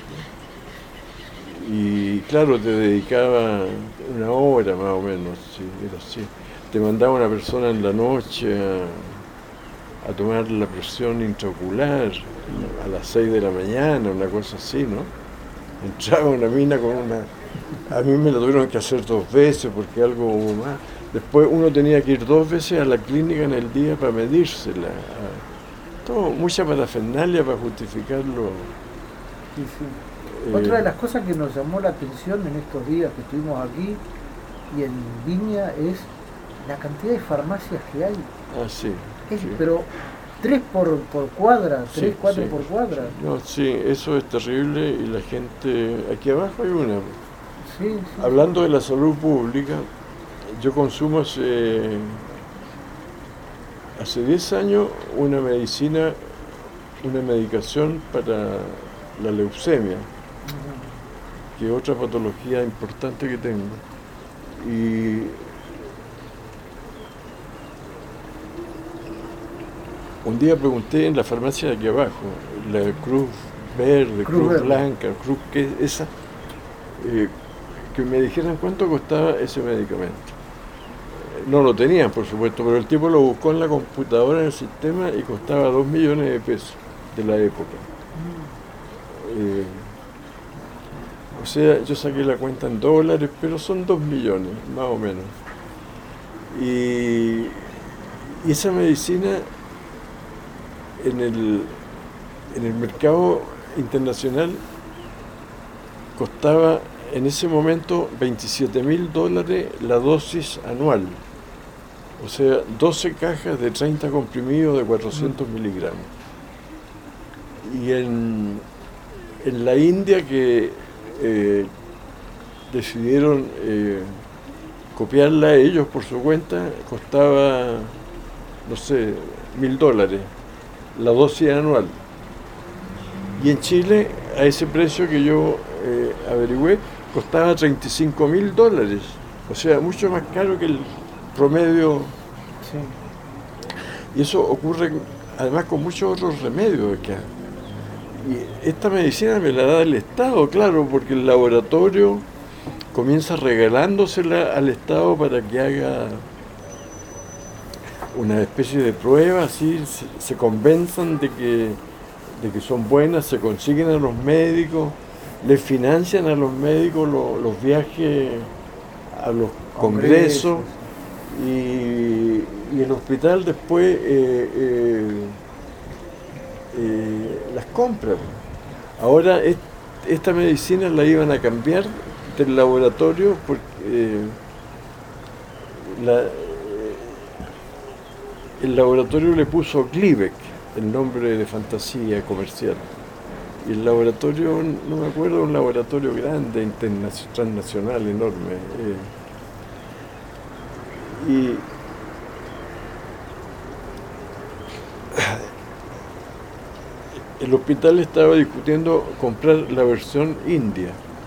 Speaker 2: Y claro, te dedicaba una hora más o menos, sí, era así. Te mandaba una persona en la noche a, a tomar la presión intraocular a las seis de la mañana, una cosa así, ¿no? Entraba una mina con una... A mí me la tuvieron que hacer dos veces porque algo hubo más. Después uno tenía que ir dos veces a la clínica en el día para medírsela. Todo, mucha parafernalia para justificarlo.
Speaker 1: Sí, sí. Eh, Otra de las cosas que nos llamó la atención en estos días que estuvimos aquí y en Viña es la cantidad de farmacias que hay.
Speaker 2: Ah, sí.
Speaker 1: Es,
Speaker 2: sí.
Speaker 1: Pero tres por, por cuadra, tres,
Speaker 2: sí,
Speaker 1: cuatro
Speaker 2: sí.
Speaker 1: por cuadra.
Speaker 2: No, sí, eso es terrible y la gente... Aquí abajo hay una.
Speaker 1: Sí, sí.
Speaker 2: Hablando de la salud pública, yo consumo hace, hace diez años una medicina, una medicación para la leucemia, que es otra patología importante que tengo. Y un día pregunté en la farmacia de aquí abajo, la Cruz Verde, Cruz, Cruz Verde. Blanca, Cruz que esa, eh, que me dijeran cuánto costaba ese medicamento. No lo tenían, por supuesto, pero el tipo lo buscó en la computadora, en el sistema, y costaba dos millones de pesos de la época. Eh, o sea, yo saqué la cuenta en dólares, pero son dos millones, más o menos. Y, y esa medicina en el, en el mercado internacional costaba en ese momento veintisiete mil dólares la dosis anual. O sea, doce cajas de treinta comprimidos de cuatrocientos miligramos. Y en, en la India, que eh, decidieron eh, copiarla ellos por su cuenta, costaba, no sé, mil dólares la dosis anual. Y en Chile, a ese precio que yo eh, averigüé, costaba treinta y cinco mil dólares. O sea, mucho más caro que el promedio. Sí. Y eso ocurre además con muchos otros remedios acá. Y esta medicina me la da el Estado, claro, porque el laboratorio comienza regalándosela al Estado para que haga una especie de prueba, así se, se convenzan de que, de que son buenas, se consiguen a los médicos, les financian a los médicos lo, los viajes a los congresos, y, y el hospital después eh, eh, eh, las compra. Ahora es, esta medicina la iban a cambiar del laboratorio porque eh, la, el laboratorio le puso Glivec, el nombre de fantasía comercial. Y el laboratorio, no me acuerdo, un laboratorio grande, internacional, transnacional, enorme. Eh, y el hospital estaba discutiendo comprar la versión india.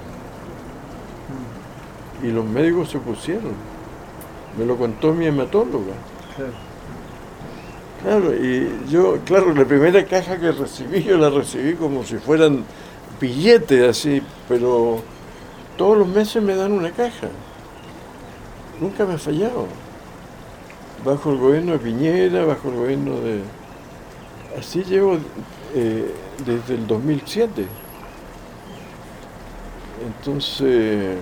Speaker 2: Y los médicos se opusieron. Me lo contó mi hematóloga. Claro. Claro, y yo, claro, la primera caja que recibí, yo la recibí como si fueran billetes así, pero todos los meses me dan una caja. Nunca me ha fallado. Bajo el gobierno de Piñera, bajo el gobierno de... Así llevo eh, desde el dos mil siete. Entonces,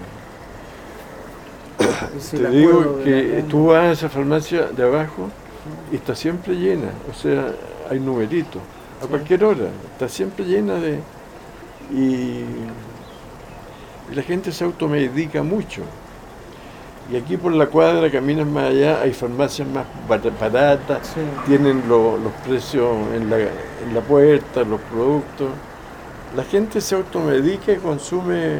Speaker 2: te digo que tú vas a esa farmacia de abajo y está siempre llena, o sea, hay numeritos, a cualquier hora, está siempre llena de... Y, y la gente se automedica mucho. Y aquí por la cuadra, caminas más allá, hay farmacias más baratas, sí. Tienen lo, los precios en la, en la puerta, los productos. La gente se automedica y consume,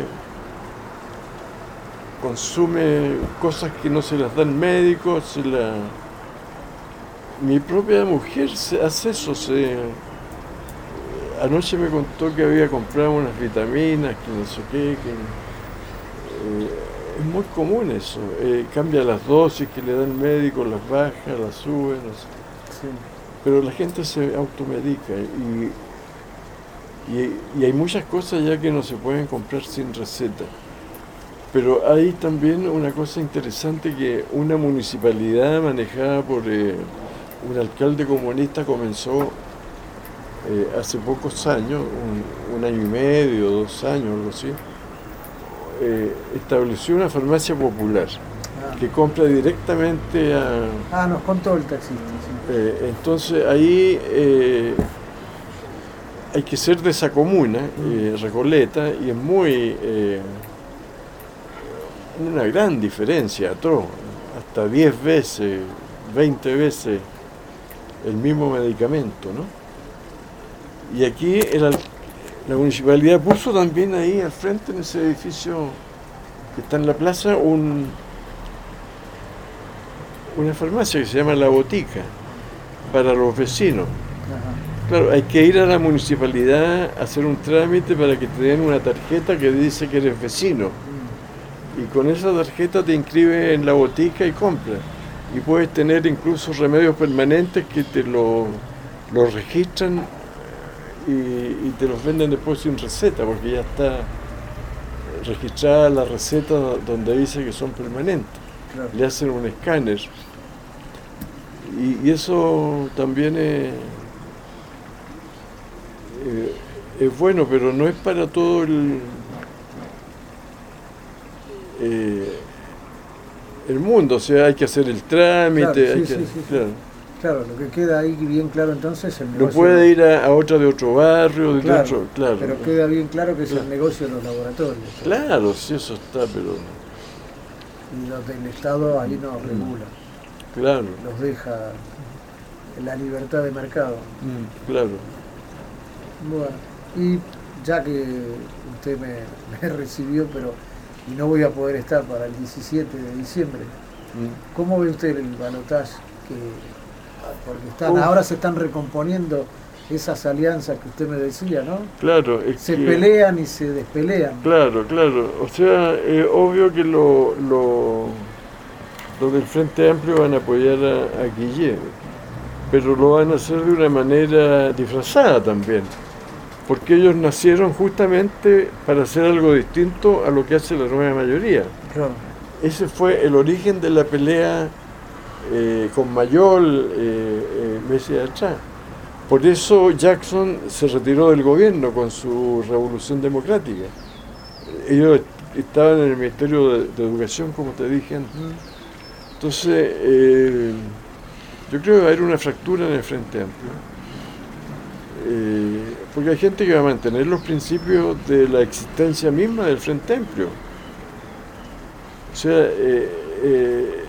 Speaker 2: consume cosas que no se las da el médico, se la... Mi propia mujer se hace eso, se anoche me contó que había comprado unas vitaminas, que no sé qué, que eh, es muy común eso. Eh, cambia las dosis que le da el médico, las baja, las sube, no sé.
Speaker 1: Sí.
Speaker 2: Pero la gente se automedica y, y, y hay muchas cosas ya que no se pueden comprar sin receta. Pero hay también una cosa interesante, que una municipalidad manejada por eh, un alcalde comunista comenzó eh, hace pocos años, un, un año y medio, dos años, algo así, eh, estableció una farmacia popular
Speaker 1: Ah.
Speaker 2: que compra directamente a...
Speaker 1: Ah, nos contó el taxista, sí.
Speaker 2: eh, entonces ahí eh, hay que ser de esa comuna, eh, Recoleta, y es muy... Eh, una gran diferencia, atroz, hasta diez veces, veinte veces el mismo medicamento, ¿no? Y aquí el, la municipalidad puso también ahí al frente, en ese edificio que está en la plaza, un, una farmacia que se llama La Botica, para los vecinos.
Speaker 1: Ajá.
Speaker 2: Claro, hay que ir a la municipalidad a hacer un trámite para que te den una tarjeta que dice que eres vecino. Y con esa tarjeta te inscribes en la botica y compras. Y puedes tener incluso remedios permanentes que te lo, lo registran y, y te los venden después sin receta, porque ya está registrada la receta donde dice que son permanentes.
Speaker 1: Claro.
Speaker 2: Le hacen un escáner. Y, y eso también es, eh, es bueno, pero no es para todo el... Eh, el mundo, o sea, hay que hacer el trámite,
Speaker 1: Claro, sí,
Speaker 2: hay que,
Speaker 1: sí, sí, sí.
Speaker 2: claro.
Speaker 1: Claro, lo que queda ahí bien claro entonces es el
Speaker 2: No
Speaker 1: negocio.
Speaker 2: puede ir a, a otra de otro barrio, de
Speaker 1: Claro,
Speaker 2: otro, claro.
Speaker 1: pero queda bien claro que es
Speaker 2: Claro.
Speaker 1: el negocio de los laboratorios.
Speaker 2: Claro, sí, eso está, pero
Speaker 1: Y los del Estado ahí no regula,
Speaker 2: claro,
Speaker 1: los deja en la libertad de mercado.
Speaker 2: mm, claro.
Speaker 1: Bueno, y ya que usted me, me recibió, pero y no voy a poder estar para el diecisiete de diciembre,
Speaker 2: Mm.
Speaker 1: ¿cómo ve usted el balotaje? Que, porque están,
Speaker 2: Uf.
Speaker 1: ahora se están recomponiendo esas alianzas que usted me decía, ¿no?
Speaker 2: Claro, es
Speaker 1: Se
Speaker 2: que,
Speaker 1: pelean y se despelean.
Speaker 2: claro, claro. O sea, es obvio que lo, lo, los del Frente Amplio van a apoyar a, a Guillermo, pero lo van a hacer de una manera disfrazada también, porque ellos nacieron justamente para hacer algo distinto a lo que hace la nueva mayoría.
Speaker 1: Claro.
Speaker 2: Ese fue el origen de la pelea eh, con Mayol eh, eh, meses atrás. Por eso Jackson se retiró del gobierno con su revolución democrática. Ellos estaban en el Ministerio de, de Educación, como te dije antes. Entonces, eh, yo creo que va a haber una fractura en el Frente Amplio. Eh, porque hay gente que va a mantener los principios de la existencia misma del Frente Amplio. O sea, eh, eh,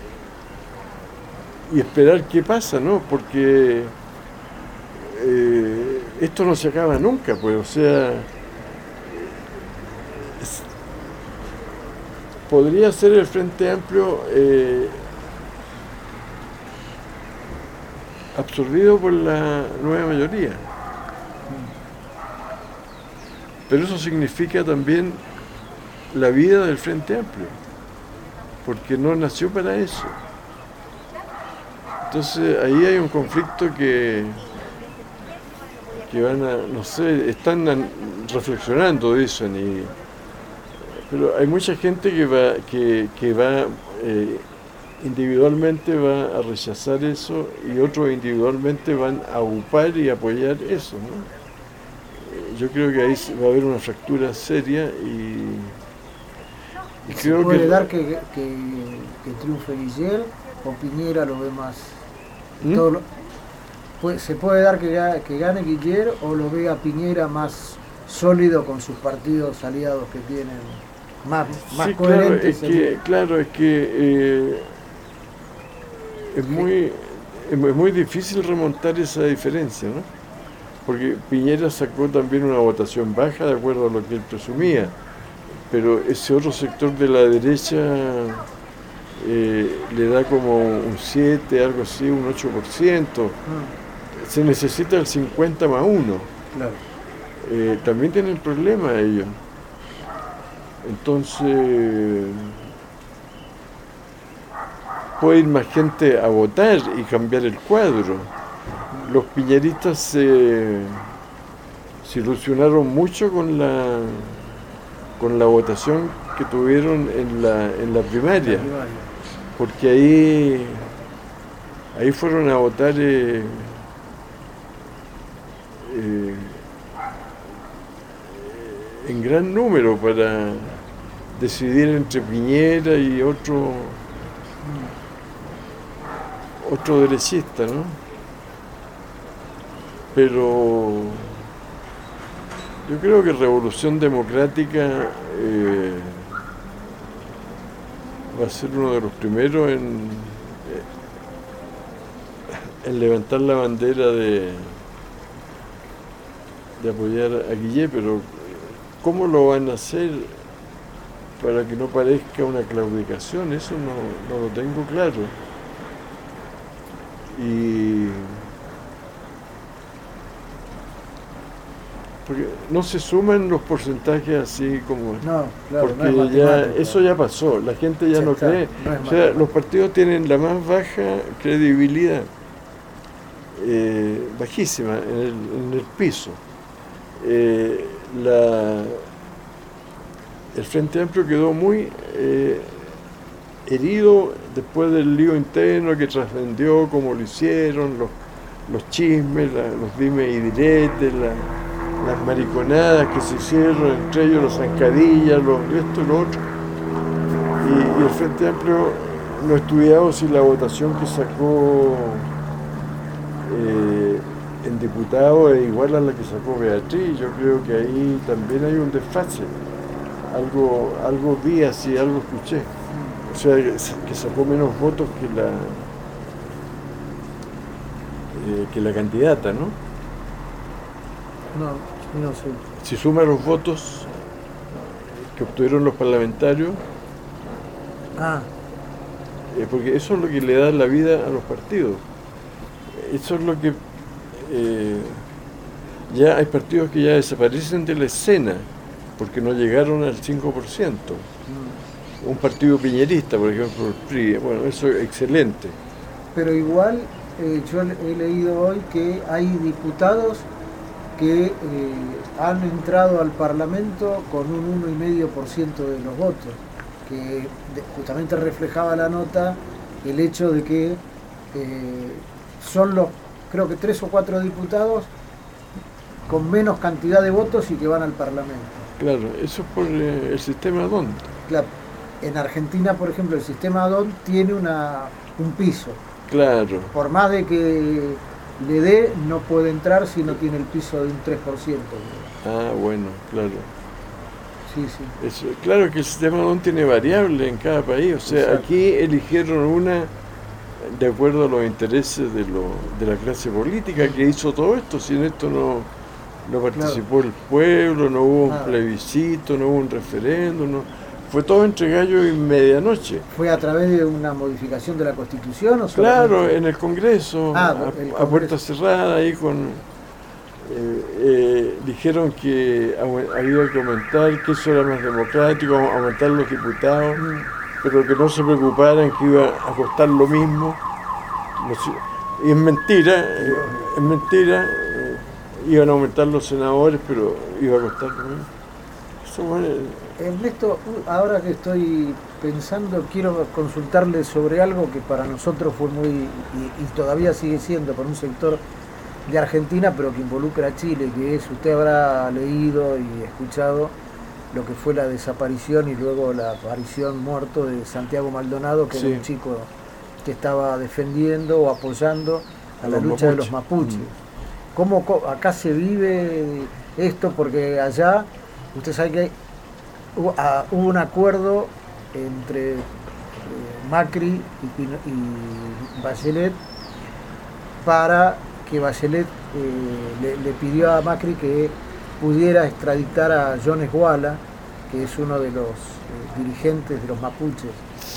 Speaker 2: y esperar qué pasa, ¿no? Porque eh, esto no se acaba nunca, pues, o sea, es, podría ser el Frente Amplio eh, absorbido por la nueva mayoría. Pero eso significa también la vida del Frente Amplio, porque no nació para eso. Entonces ahí hay un conflicto que, que van a, no sé, están reflexionando, dicen, y, pero hay mucha gente que va, que, que va eh, individualmente va a rechazar eso y otros individualmente van a ocupar y apoyar eso, ¿no? Yo creo que ahí va a haber una fractura seria y, y
Speaker 1: ¿Se
Speaker 2: creo
Speaker 1: puede
Speaker 2: que...
Speaker 1: dar que, que, que triunfe Guillermo o Piñera lo ve más?
Speaker 2: ¿Mm?
Speaker 1: Todo lo- puede- ¿Se puede dar que, ga- que gane Guillermo o lo ve a Piñera más sólido con sus partidos aliados que tienen más, más
Speaker 2: Sí, claro,
Speaker 1: coherentes?
Speaker 2: es que, claro, es que eh, es muy, es muy difícil remontar esa diferencia, ¿no? Porque Piñera sacó también una votación baja de acuerdo a lo que él presumía, pero ese otro sector de la derecha eh, le da como un siete, algo así, un ocho por ciento.
Speaker 1: Mm,
Speaker 2: Se necesita el cincuenta más uno.
Speaker 1: Claro.
Speaker 2: Eh, también tienen problemas ellos. Entonces, puede ir más gente a votar y cambiar el cuadro. Los piñeristas se, se ilusionaron mucho con la, con la votación que tuvieron en la, en la primaria,
Speaker 1: La primaria.
Speaker 2: porque ahí, ahí fueron a votar eh, eh, en gran número para decidir entre Piñera y otro, otro derechista, ¿no? Pero yo creo que Revolución Democrática eh, va a ser uno de los primeros en, en levantar la bandera de, de apoyar a Guillé, pero ¿cómo lo van a hacer para que no parezca una claudicación? Eso no, no lo tengo claro. Y porque no se suman los porcentajes así como...
Speaker 1: No, claro,
Speaker 2: porque
Speaker 1: no es
Speaker 2: ya
Speaker 1: matemático.
Speaker 2: eso ya pasó, la gente ya
Speaker 1: Ya
Speaker 2: no
Speaker 1: está,
Speaker 2: cree.
Speaker 1: no es
Speaker 2: O sea,
Speaker 1: matemático.
Speaker 2: los partidos tienen la más baja credibilidad, eh, bajísima, en el, en el piso. Eh, la, el Frente Amplio quedó muy eh, herido después del lío interno que trascendió, como lo hicieron, los, los chismes, la, los dimes y diretes, la, las mariconadas que se hicieron, entre ellos los zancadillas, los, esto y lo otro. Y, y el Frente Amplio no ha estudiado si la votación que sacó eh, en diputado es igual a la que sacó Beatriz. Yo creo que ahí también hay un desfase. Algo, algo vi así, algo escuché. O sea, que sacó menos votos que la, eh, que la candidata, ¿no?
Speaker 1: No, no sé.
Speaker 2: Si suma los votos que obtuvieron los parlamentarios,
Speaker 1: Ah,
Speaker 2: eh, porque eso es lo que le da la vida a los partidos. Eso es lo que... Eh, ya hay partidos que ya desaparecen de la escena porque no llegaron al cinco por ciento. Un partido piñerista, por ejemplo, el P R I, bueno, eso es excelente.
Speaker 1: pero igual eh, yo he leído hoy que hay diputados que eh, han entrado al Parlamento con un uno coma cinco por ciento de los votos, que de, justamente reflejaba la nota el hecho de que eh, son los, creo que tres o cuatro diputados con menos cantidad de votos y que van al Parlamento.
Speaker 2: Claro, eso es por eh, el sistema D O N T.
Speaker 1: Claro, en Argentina, por ejemplo, el sistema D O N T tiene una, un piso.
Speaker 2: Claro.
Speaker 1: Por más de que le dé, no puede entrar si no tiene el piso de un tres por ciento.
Speaker 2: Ah, bueno, claro.
Speaker 1: Sí, sí.
Speaker 2: Eso, claro que el sistema D O N T tiene variables en cada país. O sea,
Speaker 1: Exacto.
Speaker 2: aquí eligieron una de acuerdo a los intereses de, lo, de la clase política que hizo todo esto. Si en esto no, no participó el pueblo, no hubo un
Speaker 1: Nada.
Speaker 2: plebiscito, no hubo un referéndum, no, fue todo entre gallo y medianoche.
Speaker 1: ¿Fue a través de una modificación de la Constitución o
Speaker 2: Claro,
Speaker 1: solamente?
Speaker 2: en el Congreso,
Speaker 1: Ah,
Speaker 2: a,
Speaker 1: el
Speaker 2: a
Speaker 1: Congreso.
Speaker 2: puerta cerrada, ahí con... Eh, eh, dijeron que au- había que aumentar, que eso era más democrático, aumentar los diputados,
Speaker 1: Mm,
Speaker 2: pero que no se preocuparan que iba a costar lo mismo. No sé, y es mentira, eh, es mentira, eh, iban a aumentar los senadores, pero iba a costar lo mismo. Eso, bueno,
Speaker 1: Ernesto, uh, ahora que estoy pensando, quiero consultarle sobre algo que para nosotros fue muy, y, y todavía sigue siendo por un sector de Argentina, pero que involucra a Chile, que es, usted habrá leído y escuchado lo que fue la desaparición y luego la aparición muerto de Santiago Maldonado, que
Speaker 2: Sí.
Speaker 1: era un chico que estaba defendiendo o apoyando a
Speaker 2: A
Speaker 1: la
Speaker 2: los
Speaker 1: lucha de
Speaker 2: mapuches.
Speaker 1: los mapuches.
Speaker 2: Mm.
Speaker 1: ¿Cómo co- acá se vive esto? Porque allá, usted sabe que hay- hubo, ah, hubo un acuerdo entre eh, Macri y, Pino- y Bachelet para que Bachelet eh, le, le pidió a Macri que pudiera extraditar a John Esguala, que es uno de los eh, dirigentes de los mapuches,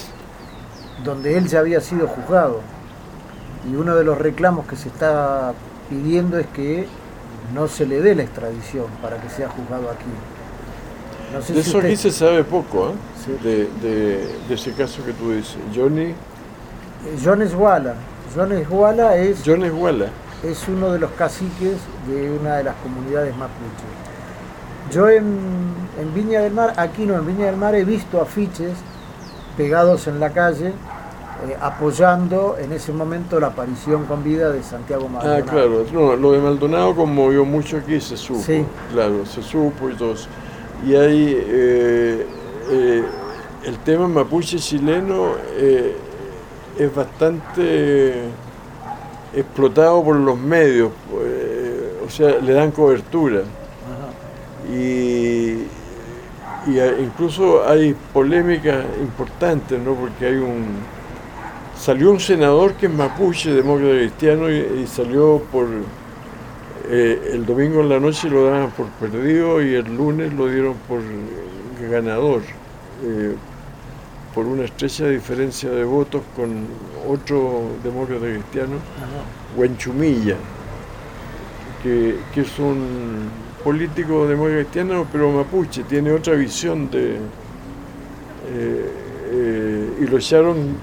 Speaker 1: donde él ya había sido juzgado. Y uno de los reclamos que se está pidiendo es que no se le dé la extradición para que sea juzgado aquí. No sé
Speaker 2: De
Speaker 1: si
Speaker 2: eso
Speaker 1: usted-
Speaker 2: aquí se sabe poco, ¿eh?
Speaker 1: Sí.
Speaker 2: de, de, de ese caso que tú dices. Johnny,
Speaker 1: Eh, John Esguala. John Esguala es,
Speaker 2: John Esguala.
Speaker 1: es uno de los caciques de una de las comunidades mapuche. Yo en, en Viña del Mar, aquí no, en Viña del Mar he visto afiches pegados en la calle eh, apoyando en ese momento la aparición con vida de Santiago Maldonado.
Speaker 2: Ah, claro. No, lo de Maldonado conmovió mucho aquí, se supo.
Speaker 1: Sí.
Speaker 2: Claro, se supo y todo eso. Y hay eh, eh, el tema mapuche chileno eh, es bastante explotado por los medios, eh, o sea, le dan cobertura.
Speaker 1: Ajá.
Speaker 2: Y, y a- incluso hay polémicas importantes, ¿no? Porque hay un salió un senador que es mapuche, demócrata cristiano, y, y salió por eh, el domingo en la noche lo daban por perdido y el lunes lo dieron por ganador, eh, por una estrecha diferencia de votos con otro demócrata cristiano,
Speaker 1: Ajá.
Speaker 2: Huenchumilla, que, que es un político demócrata cristiano, pero mapuche, tiene otra visión de... eh, eh, y lo echaron,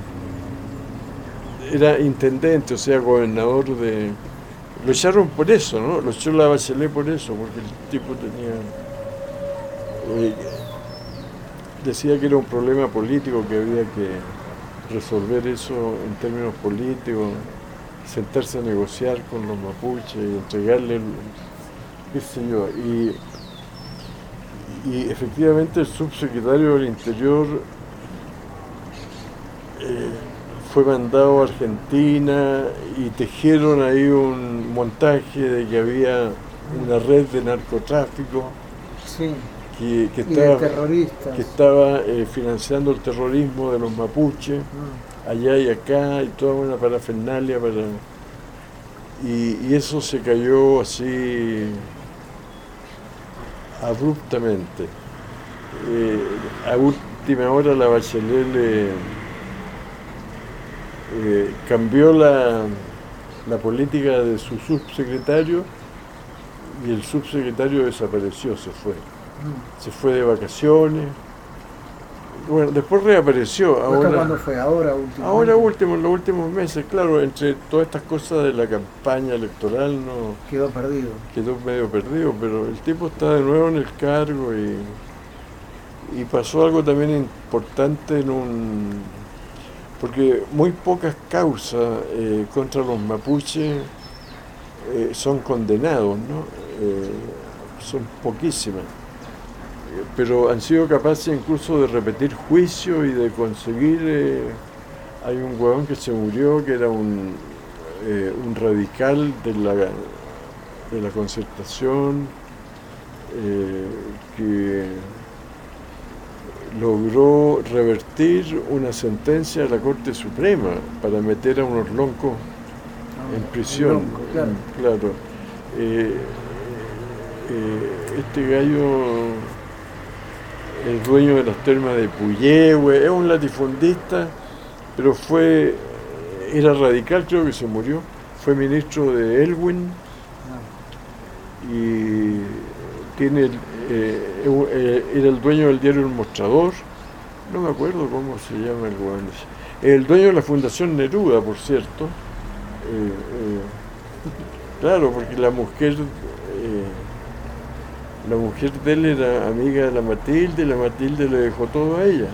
Speaker 2: era intendente, o sea, gobernador de... Lo echaron por eso, ¿no? Lo echó la Bachelet por eso, porque el tipo tenía... eh, decía que era un problema político, que había que resolver eso en términos políticos, sentarse a negociar con los mapuches y entregarle, el, qué sé yo. Y, y efectivamente el subsecretario del Interior eh, fue mandado a Argentina y tejieron ahí un montaje de que había una red de narcotráfico
Speaker 1: Sí.
Speaker 2: que, que
Speaker 1: Y de
Speaker 2: estaba,
Speaker 1: terroristas.
Speaker 2: que estaba eh, financiando el terrorismo de los mapuches,
Speaker 1: Mm.
Speaker 2: allá y acá, y toda una parafernalia para... Y, y eso se cayó así abruptamente. Eh, a última hora la Bachelet le, eh, cambió la, la política de su subsecretario y el subsecretario desapareció, se fue.
Speaker 1: Mm.
Speaker 2: Se fue de vacaciones. Bueno, después reapareció.
Speaker 1: ¿Esto
Speaker 2: Ahora,
Speaker 1: cuándo fue? Ahora último.
Speaker 2: ahora último, en los últimos meses, claro, entre todas estas cosas de la campaña electoral no
Speaker 1: Quedó perdido.
Speaker 2: quedó medio perdido, pero el tipo está de nuevo en el cargo y, y pasó algo también importante en un... porque muy pocas causas eh, contra los mapuches eh, son condenados, ¿no? Eh, son poquísimas. Pero han sido capaces incluso de repetir juicio y de conseguir... Eh, hay un huevón que se murió, que era un, eh, un radical de la, de la Concertación, eh, que logró revertir una sentencia de la Corte Suprema para meter a unos loncos
Speaker 1: Ah,
Speaker 2: en prisión.
Speaker 1: un lonco, claro.
Speaker 2: Claro. Eh, eh, este gallo... el dueño de las termas de Puyehue, es un latifundista, pero fue, era radical, creo que se murió, fue ministro de Elwin
Speaker 1: Ah.
Speaker 2: y tiene, el- eh, eh, era el dueño del diario El Mostrador, no me acuerdo cómo se llama el weón ese. El dueño de la Fundación Neruda, por cierto. Eh, eh, claro, porque la mujer... eh, La mujer de él era amiga de la Matilde y la Matilde le dejó todo a ella.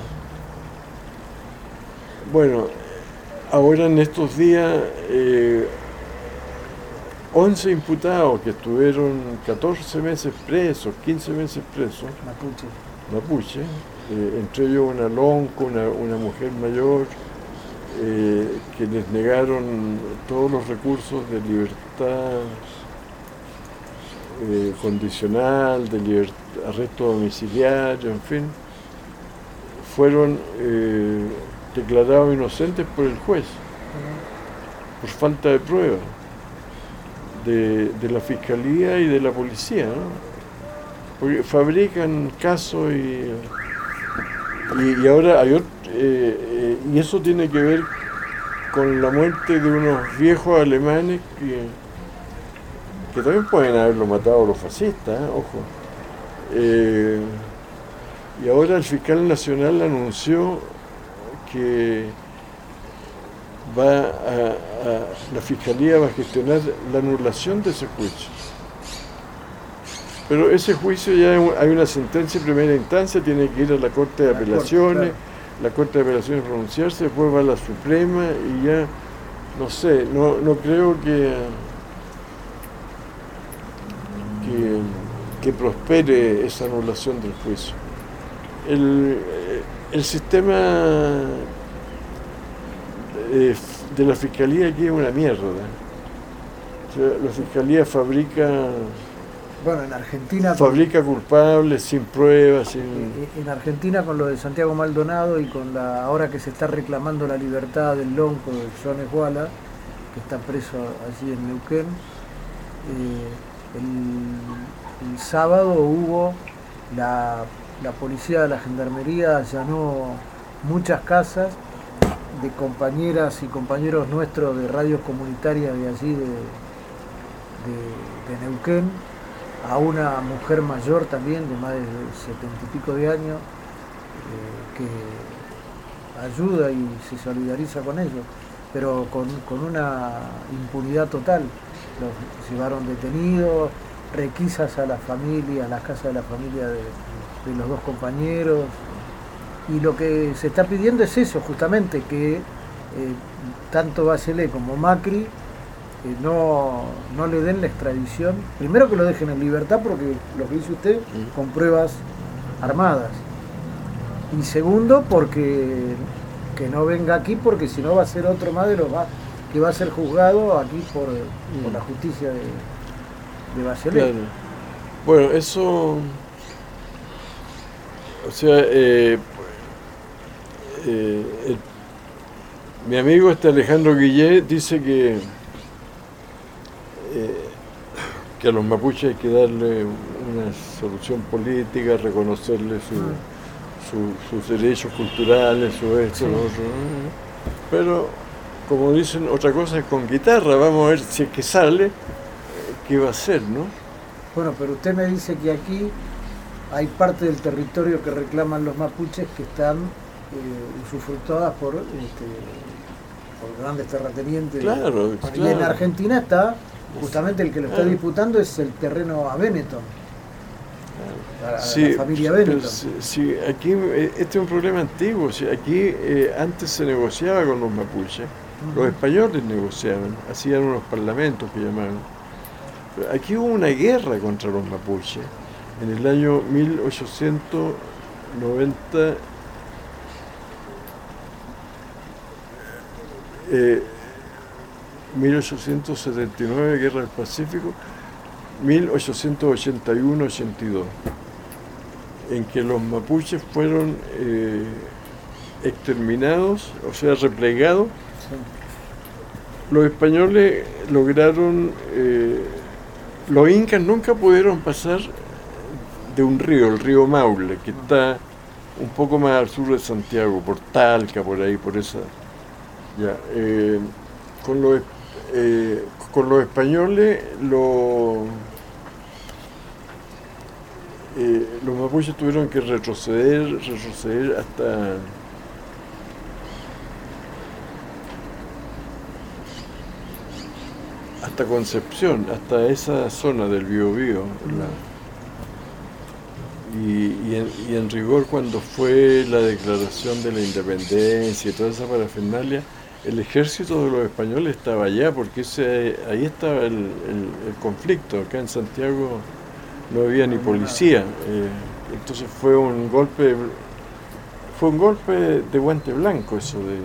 Speaker 2: Bueno, ahora en estos días, eh, once imputados que estuvieron catorce meses presos, quince meses presos,
Speaker 1: Mapuche.
Speaker 2: mapuche, eh, entre ellos una lonco, una, una mujer mayor, eh, que les negaron todos los recursos de libertad Eh, condicional, de liber- arresto domiciliario, en fin, fueron eh, declarados inocentes por el juez, por falta de prueba de, de la fiscalía y de la policía, ¿no? Porque fabrican casos y, y, y ahora hay otro, eh, eh, y eso tiene que ver con la muerte de unos viejos alemanes que que también pueden haberlo matado los fascistas, ¿eh? Ojo. Eh, y ahora el fiscal nacional anunció que va a, a, la fiscalía va a gestionar la anulación de ese juicio. Pero ese juicio ya hay una sentencia en primera instancia, tiene que ir a la Corte de Apelaciones, la Corte de Apelaciones pronunciarse, después va a la Suprema y ya, no sé, no, no creo que, que, que prospere esa anulación del juicio. El, el sistema de, de la Fiscalía aquí es una mierda. O sea, la Fiscalía fabrica...
Speaker 1: Bueno, en Argentina...
Speaker 2: Fabrica culpables, sin pruebas, sin...
Speaker 1: En Argentina con lo de Santiago Maldonado y con la ahora que se está reclamando la libertad del lonco de John Esguala, que está preso allí en Neuquén, eh, el, el sábado hubo la, la policía de la gendarmería allanó muchas casas de compañeras y compañeros nuestros de radios comunitarias de allí de, de, de Neuquén, a una mujer mayor también de más de setenta y pico de años eh, que ayuda y se solidariza con ellos, pero con, con una impunidad total. Los llevaron detenidos, requisas a la familia, a las casas de la familia de, de los dos compañeros, y lo que se está pidiendo es eso, justamente, que eh, tanto Bachelet como Macri Eh, no, no le den la extradición, primero que lo dejen en libertad porque lo que dice usted, con pruebas armadas, y segundo porque que no venga aquí porque si no va a ser otro más de los va, que va a ser juzgado aquí por, por la justicia de, de Bachelet.
Speaker 2: Claro. Bueno, eso, o sea, eh, eh, el, mi amigo este Alejandro Guillet dice que Eh, que a los mapuches hay que darle una solución política, reconocerle su, su, sus derechos culturales, su esto, sí. Lo otro. Pero, como dicen, otra cosa es con guitarra, vamos a ver si es que sale, qué va a hacer, ¿no?
Speaker 1: Bueno, pero usted me dice que aquí hay parte del territorio que reclaman los mapuches que están eh, usufructuadas por, este, por grandes terratenientes.
Speaker 2: Claro,
Speaker 1: y
Speaker 2: claro.
Speaker 1: En Argentina está... Justamente el que lo está claro. disputando es el terreno a Benetton, a,
Speaker 2: sí,
Speaker 1: a la familia Benetton.
Speaker 2: Sí, sí, aquí este es un problema antiguo. Sí, aquí eh, antes se negociaba con los mapuches, uh-huh. Los españoles negociaban, hacían unos parlamentos que llamaban. Pero aquí hubo una guerra contra los mapuches en el año mil ochocientos noventa. Eh, mil ochocientos setenta y nueve, Guerra del Pacífico, mil ochocientos ochenta y uno ochenta y dos, en que los mapuches fueron eh, exterminados, o sea, replegados. Sí. Los españoles lograron, eh, los incas nunca pudieron pasar de un río, el río Maule, que está un poco más al sur de Santiago, por Talca, por ahí, por esa... Ya, eh, con los Eh, con los españoles lo, eh, los mapuches tuvieron que retroceder, retroceder hasta hasta Concepción, hasta esa zona del Biobío. La, y, y, en, y en rigor cuando fue la declaración de la independencia y toda esa parafernalia, el ejército de los españoles estaba allá porque ese, ahí estaba el, el, el conflicto. Acá en Santiago no había ni policía, eh, entonces fue un golpe fue un golpe de guante blanco eso de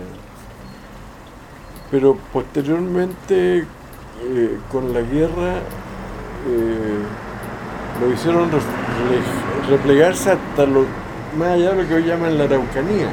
Speaker 2: pero posteriormente eh, con la guerra eh, lo hicieron re, re, replegarse hasta lo más allá de lo que hoy llaman la Araucanía.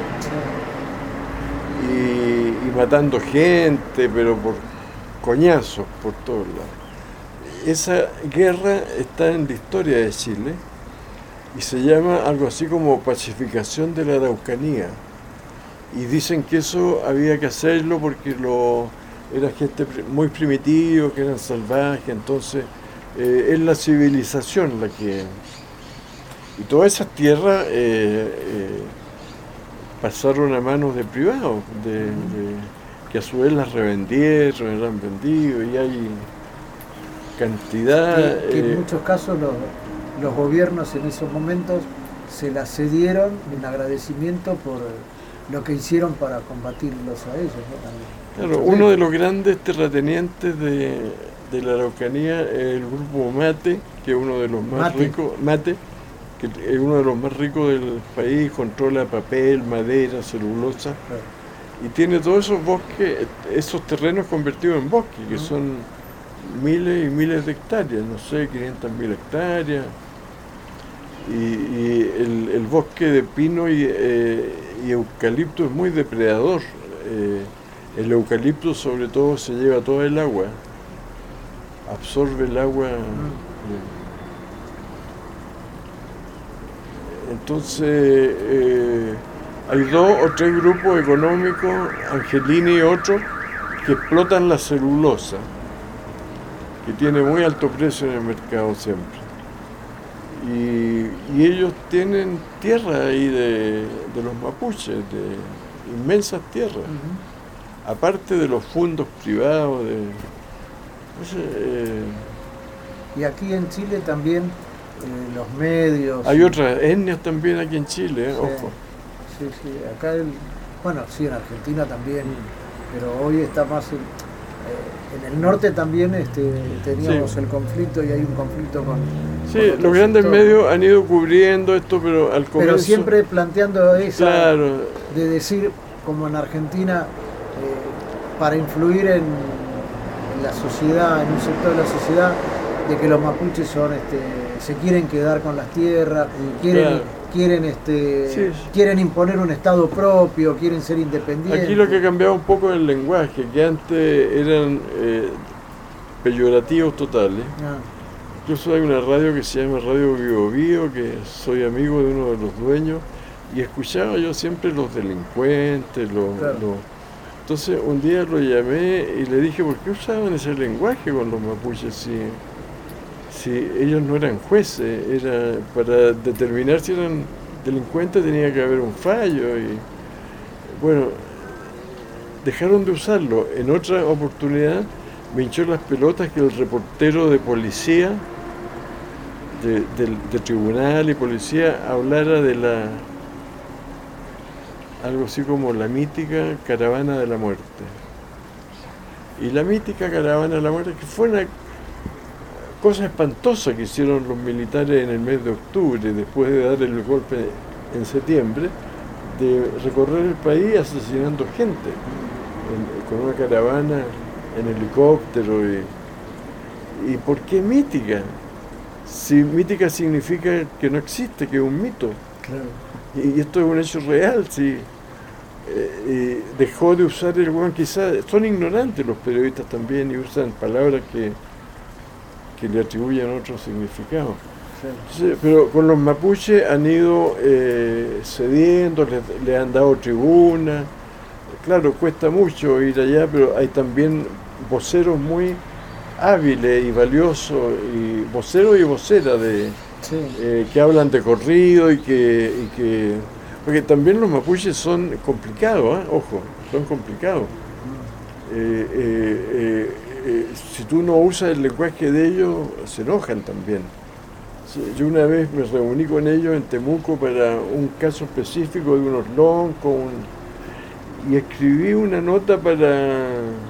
Speaker 2: Y, y matando gente, pero por coñazos por todos lados. Esa guerra está en la historia de Chile y se llama algo así como pacificación de la Araucanía. Y dicen que eso había que hacerlo porque lo, era gente muy primitiva, que eran salvajes, entonces eh, es la civilización la que... Y todas esas tierras eh, eh, pasaron a manos de privados, de, de, que a su vez las revendieron, eran vendidos, y hay cantidad...
Speaker 1: Que, que
Speaker 2: eh,
Speaker 1: en muchos casos los, los gobiernos en esos momentos se las cedieron en agradecimiento por lo que hicieron para combatirlos a ellos, ¿no?
Speaker 2: Claro, uno de los grandes terratenientes de, de la Araucanía es el grupo Mate, que es uno de los más
Speaker 1: Mate.
Speaker 2: ricos, Mate, que es uno de los más ricos del país, controla papel, madera, celulosa,
Speaker 1: Claro.
Speaker 2: y tiene todos esos bosques, esos terrenos convertidos en bosques, que son miles y miles de hectáreas, no sé, quinientas mil hectáreas, y, y el, el bosque de pino y, eh, y eucalipto es muy depredador. Eh, el eucalipto sobre todo se lleva toda el agua, absorbe el agua. eh, Entonces, eh, hay dos o tres grupos económicos, Angelini y otros, que explotan la celulosa, que tiene muy alto precio en el mercado siempre. Y, y ellos tienen tierra ahí de, de los mapuches, de inmensas tierras, uh-huh. aparte de los fondos privados. De, no sé, eh,
Speaker 1: y aquí en Chile también... Eh, los medios.
Speaker 2: Hay otras etnias también aquí en Chile, eh,
Speaker 1: sí,
Speaker 2: ojo.
Speaker 1: Sí, sí, acá, el, bueno, sí, en Argentina también, mm. pero hoy está más. En, eh, en el norte también este, teníamos sí. el conflicto y hay un conflicto con.
Speaker 2: Sí, con los grandes sectores. Medios han ido cubriendo esto, pero al comienzo.
Speaker 1: Pero siempre planteando esa.
Speaker 2: Claro.
Speaker 1: De decir, como en Argentina, eh, para influir en, en la sociedad, en un sector de la sociedad, de que los mapuches son este, se quieren quedar con las tierras, quieren,
Speaker 2: claro.
Speaker 1: quieren este
Speaker 2: sí, sí.
Speaker 1: quieren imponer un estado propio, quieren ser independientes.
Speaker 2: Aquí lo que ha cambiado un poco es el lenguaje, que antes eran eh, peyorativos totales. Ah. Incluso hay una radio que se llama Radio Bio Bio, que soy amigo de uno de los dueños, y escuchaba yo siempre los delincuentes, los,
Speaker 1: claro.
Speaker 2: los... Entonces un día lo llamé y le dije, ¿por qué usaban ese lenguaje con los mapuches si, si ellos no eran jueces? Era para determinar si eran delincuentes tenía que haber un fallo. Y bueno, dejaron de usarlo. En otra oportunidad me hinchó las pelotas que el reportero de policía, de, de, de tribunal y policía, hablara de la... algo así como la mítica caravana de la muerte. Y la mítica caravana de la muerte, que fue una cosa espantosa que hicieron los militares en el mes de octubre, después de dar el golpe en septiembre, de recorrer el país asesinando gente, en, con una caravana en helicóptero. Y, ¿Y por qué mítica? Si mítica significa que no existe, que es un mito.
Speaker 1: Claro.
Speaker 2: Y esto es un hecho real, sí. Eh, eh, dejó de usar el guan, quizás son ignorantes los periodistas también y usan palabras que, que le atribuyen otro significado. Sí. Sí, pero con los mapuches han ido eh, cediendo, les, les han dado tribuna. Claro, cuesta mucho ir allá, pero hay también voceros muy hábiles y valiosos, y voceros y voceras de... Sí. Eh, que hablan de corrido y que, y que... Porque también los mapuches son complicados, ¿eh? Ojo, son complicados. Mm. Eh, eh, eh, eh, si tú no usas el lenguaje de ellos, se enojan también. Sí, yo una vez me reuní con ellos en Temuco para un caso específico de unos loncos, un, y escribí una nota para...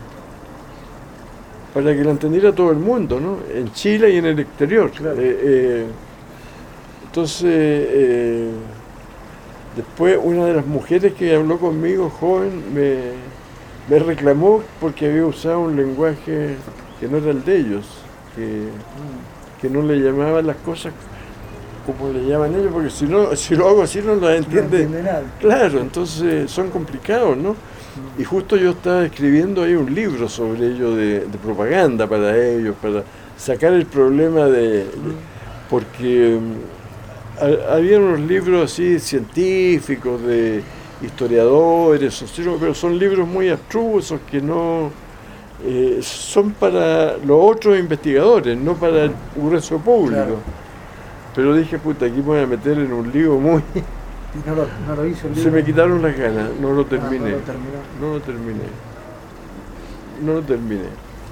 Speaker 2: para que la entendiera todo el mundo, ¿no? En Chile y en el exterior. Claro. Eh, eh, Entonces, eh, después una de las mujeres que habló conmigo, joven, me, me reclamó porque había usado un lenguaje que no era el de ellos, que, que no le llamaban las cosas como le llaman ellos, porque si no, si lo hago así no las entiende. No claro, entonces son complicados, ¿no? Y justo yo estaba escribiendo ahí un libro sobre ello, de, de propaganda para ellos, para sacar el problema de... de porque... había unos libros así científicos, de historiadores, sociólogos, pero son libros muy abstrusos que no, eh, son para los otros investigadores, no para el grueso público. Claro. Pero dije, puta, aquí me voy a meter en un lío muy...
Speaker 1: Y no lo, no lo hizo el libro.
Speaker 2: Se me quitaron las ganas, no lo terminé.
Speaker 1: Ah, no, lo
Speaker 2: no lo terminé. No lo terminé.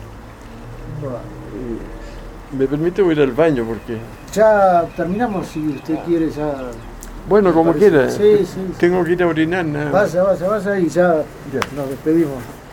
Speaker 1: Bueno.
Speaker 2: ¿Me permite ir al baño? Porque...
Speaker 1: Ya terminamos, si usted quiere, ya...
Speaker 2: Bueno, como quiera.
Speaker 1: Sí, sí, sí.
Speaker 2: Tengo que ir a orinar, nada.
Speaker 1: Vaya, vaya, vaya y ya, ya nos despedimos.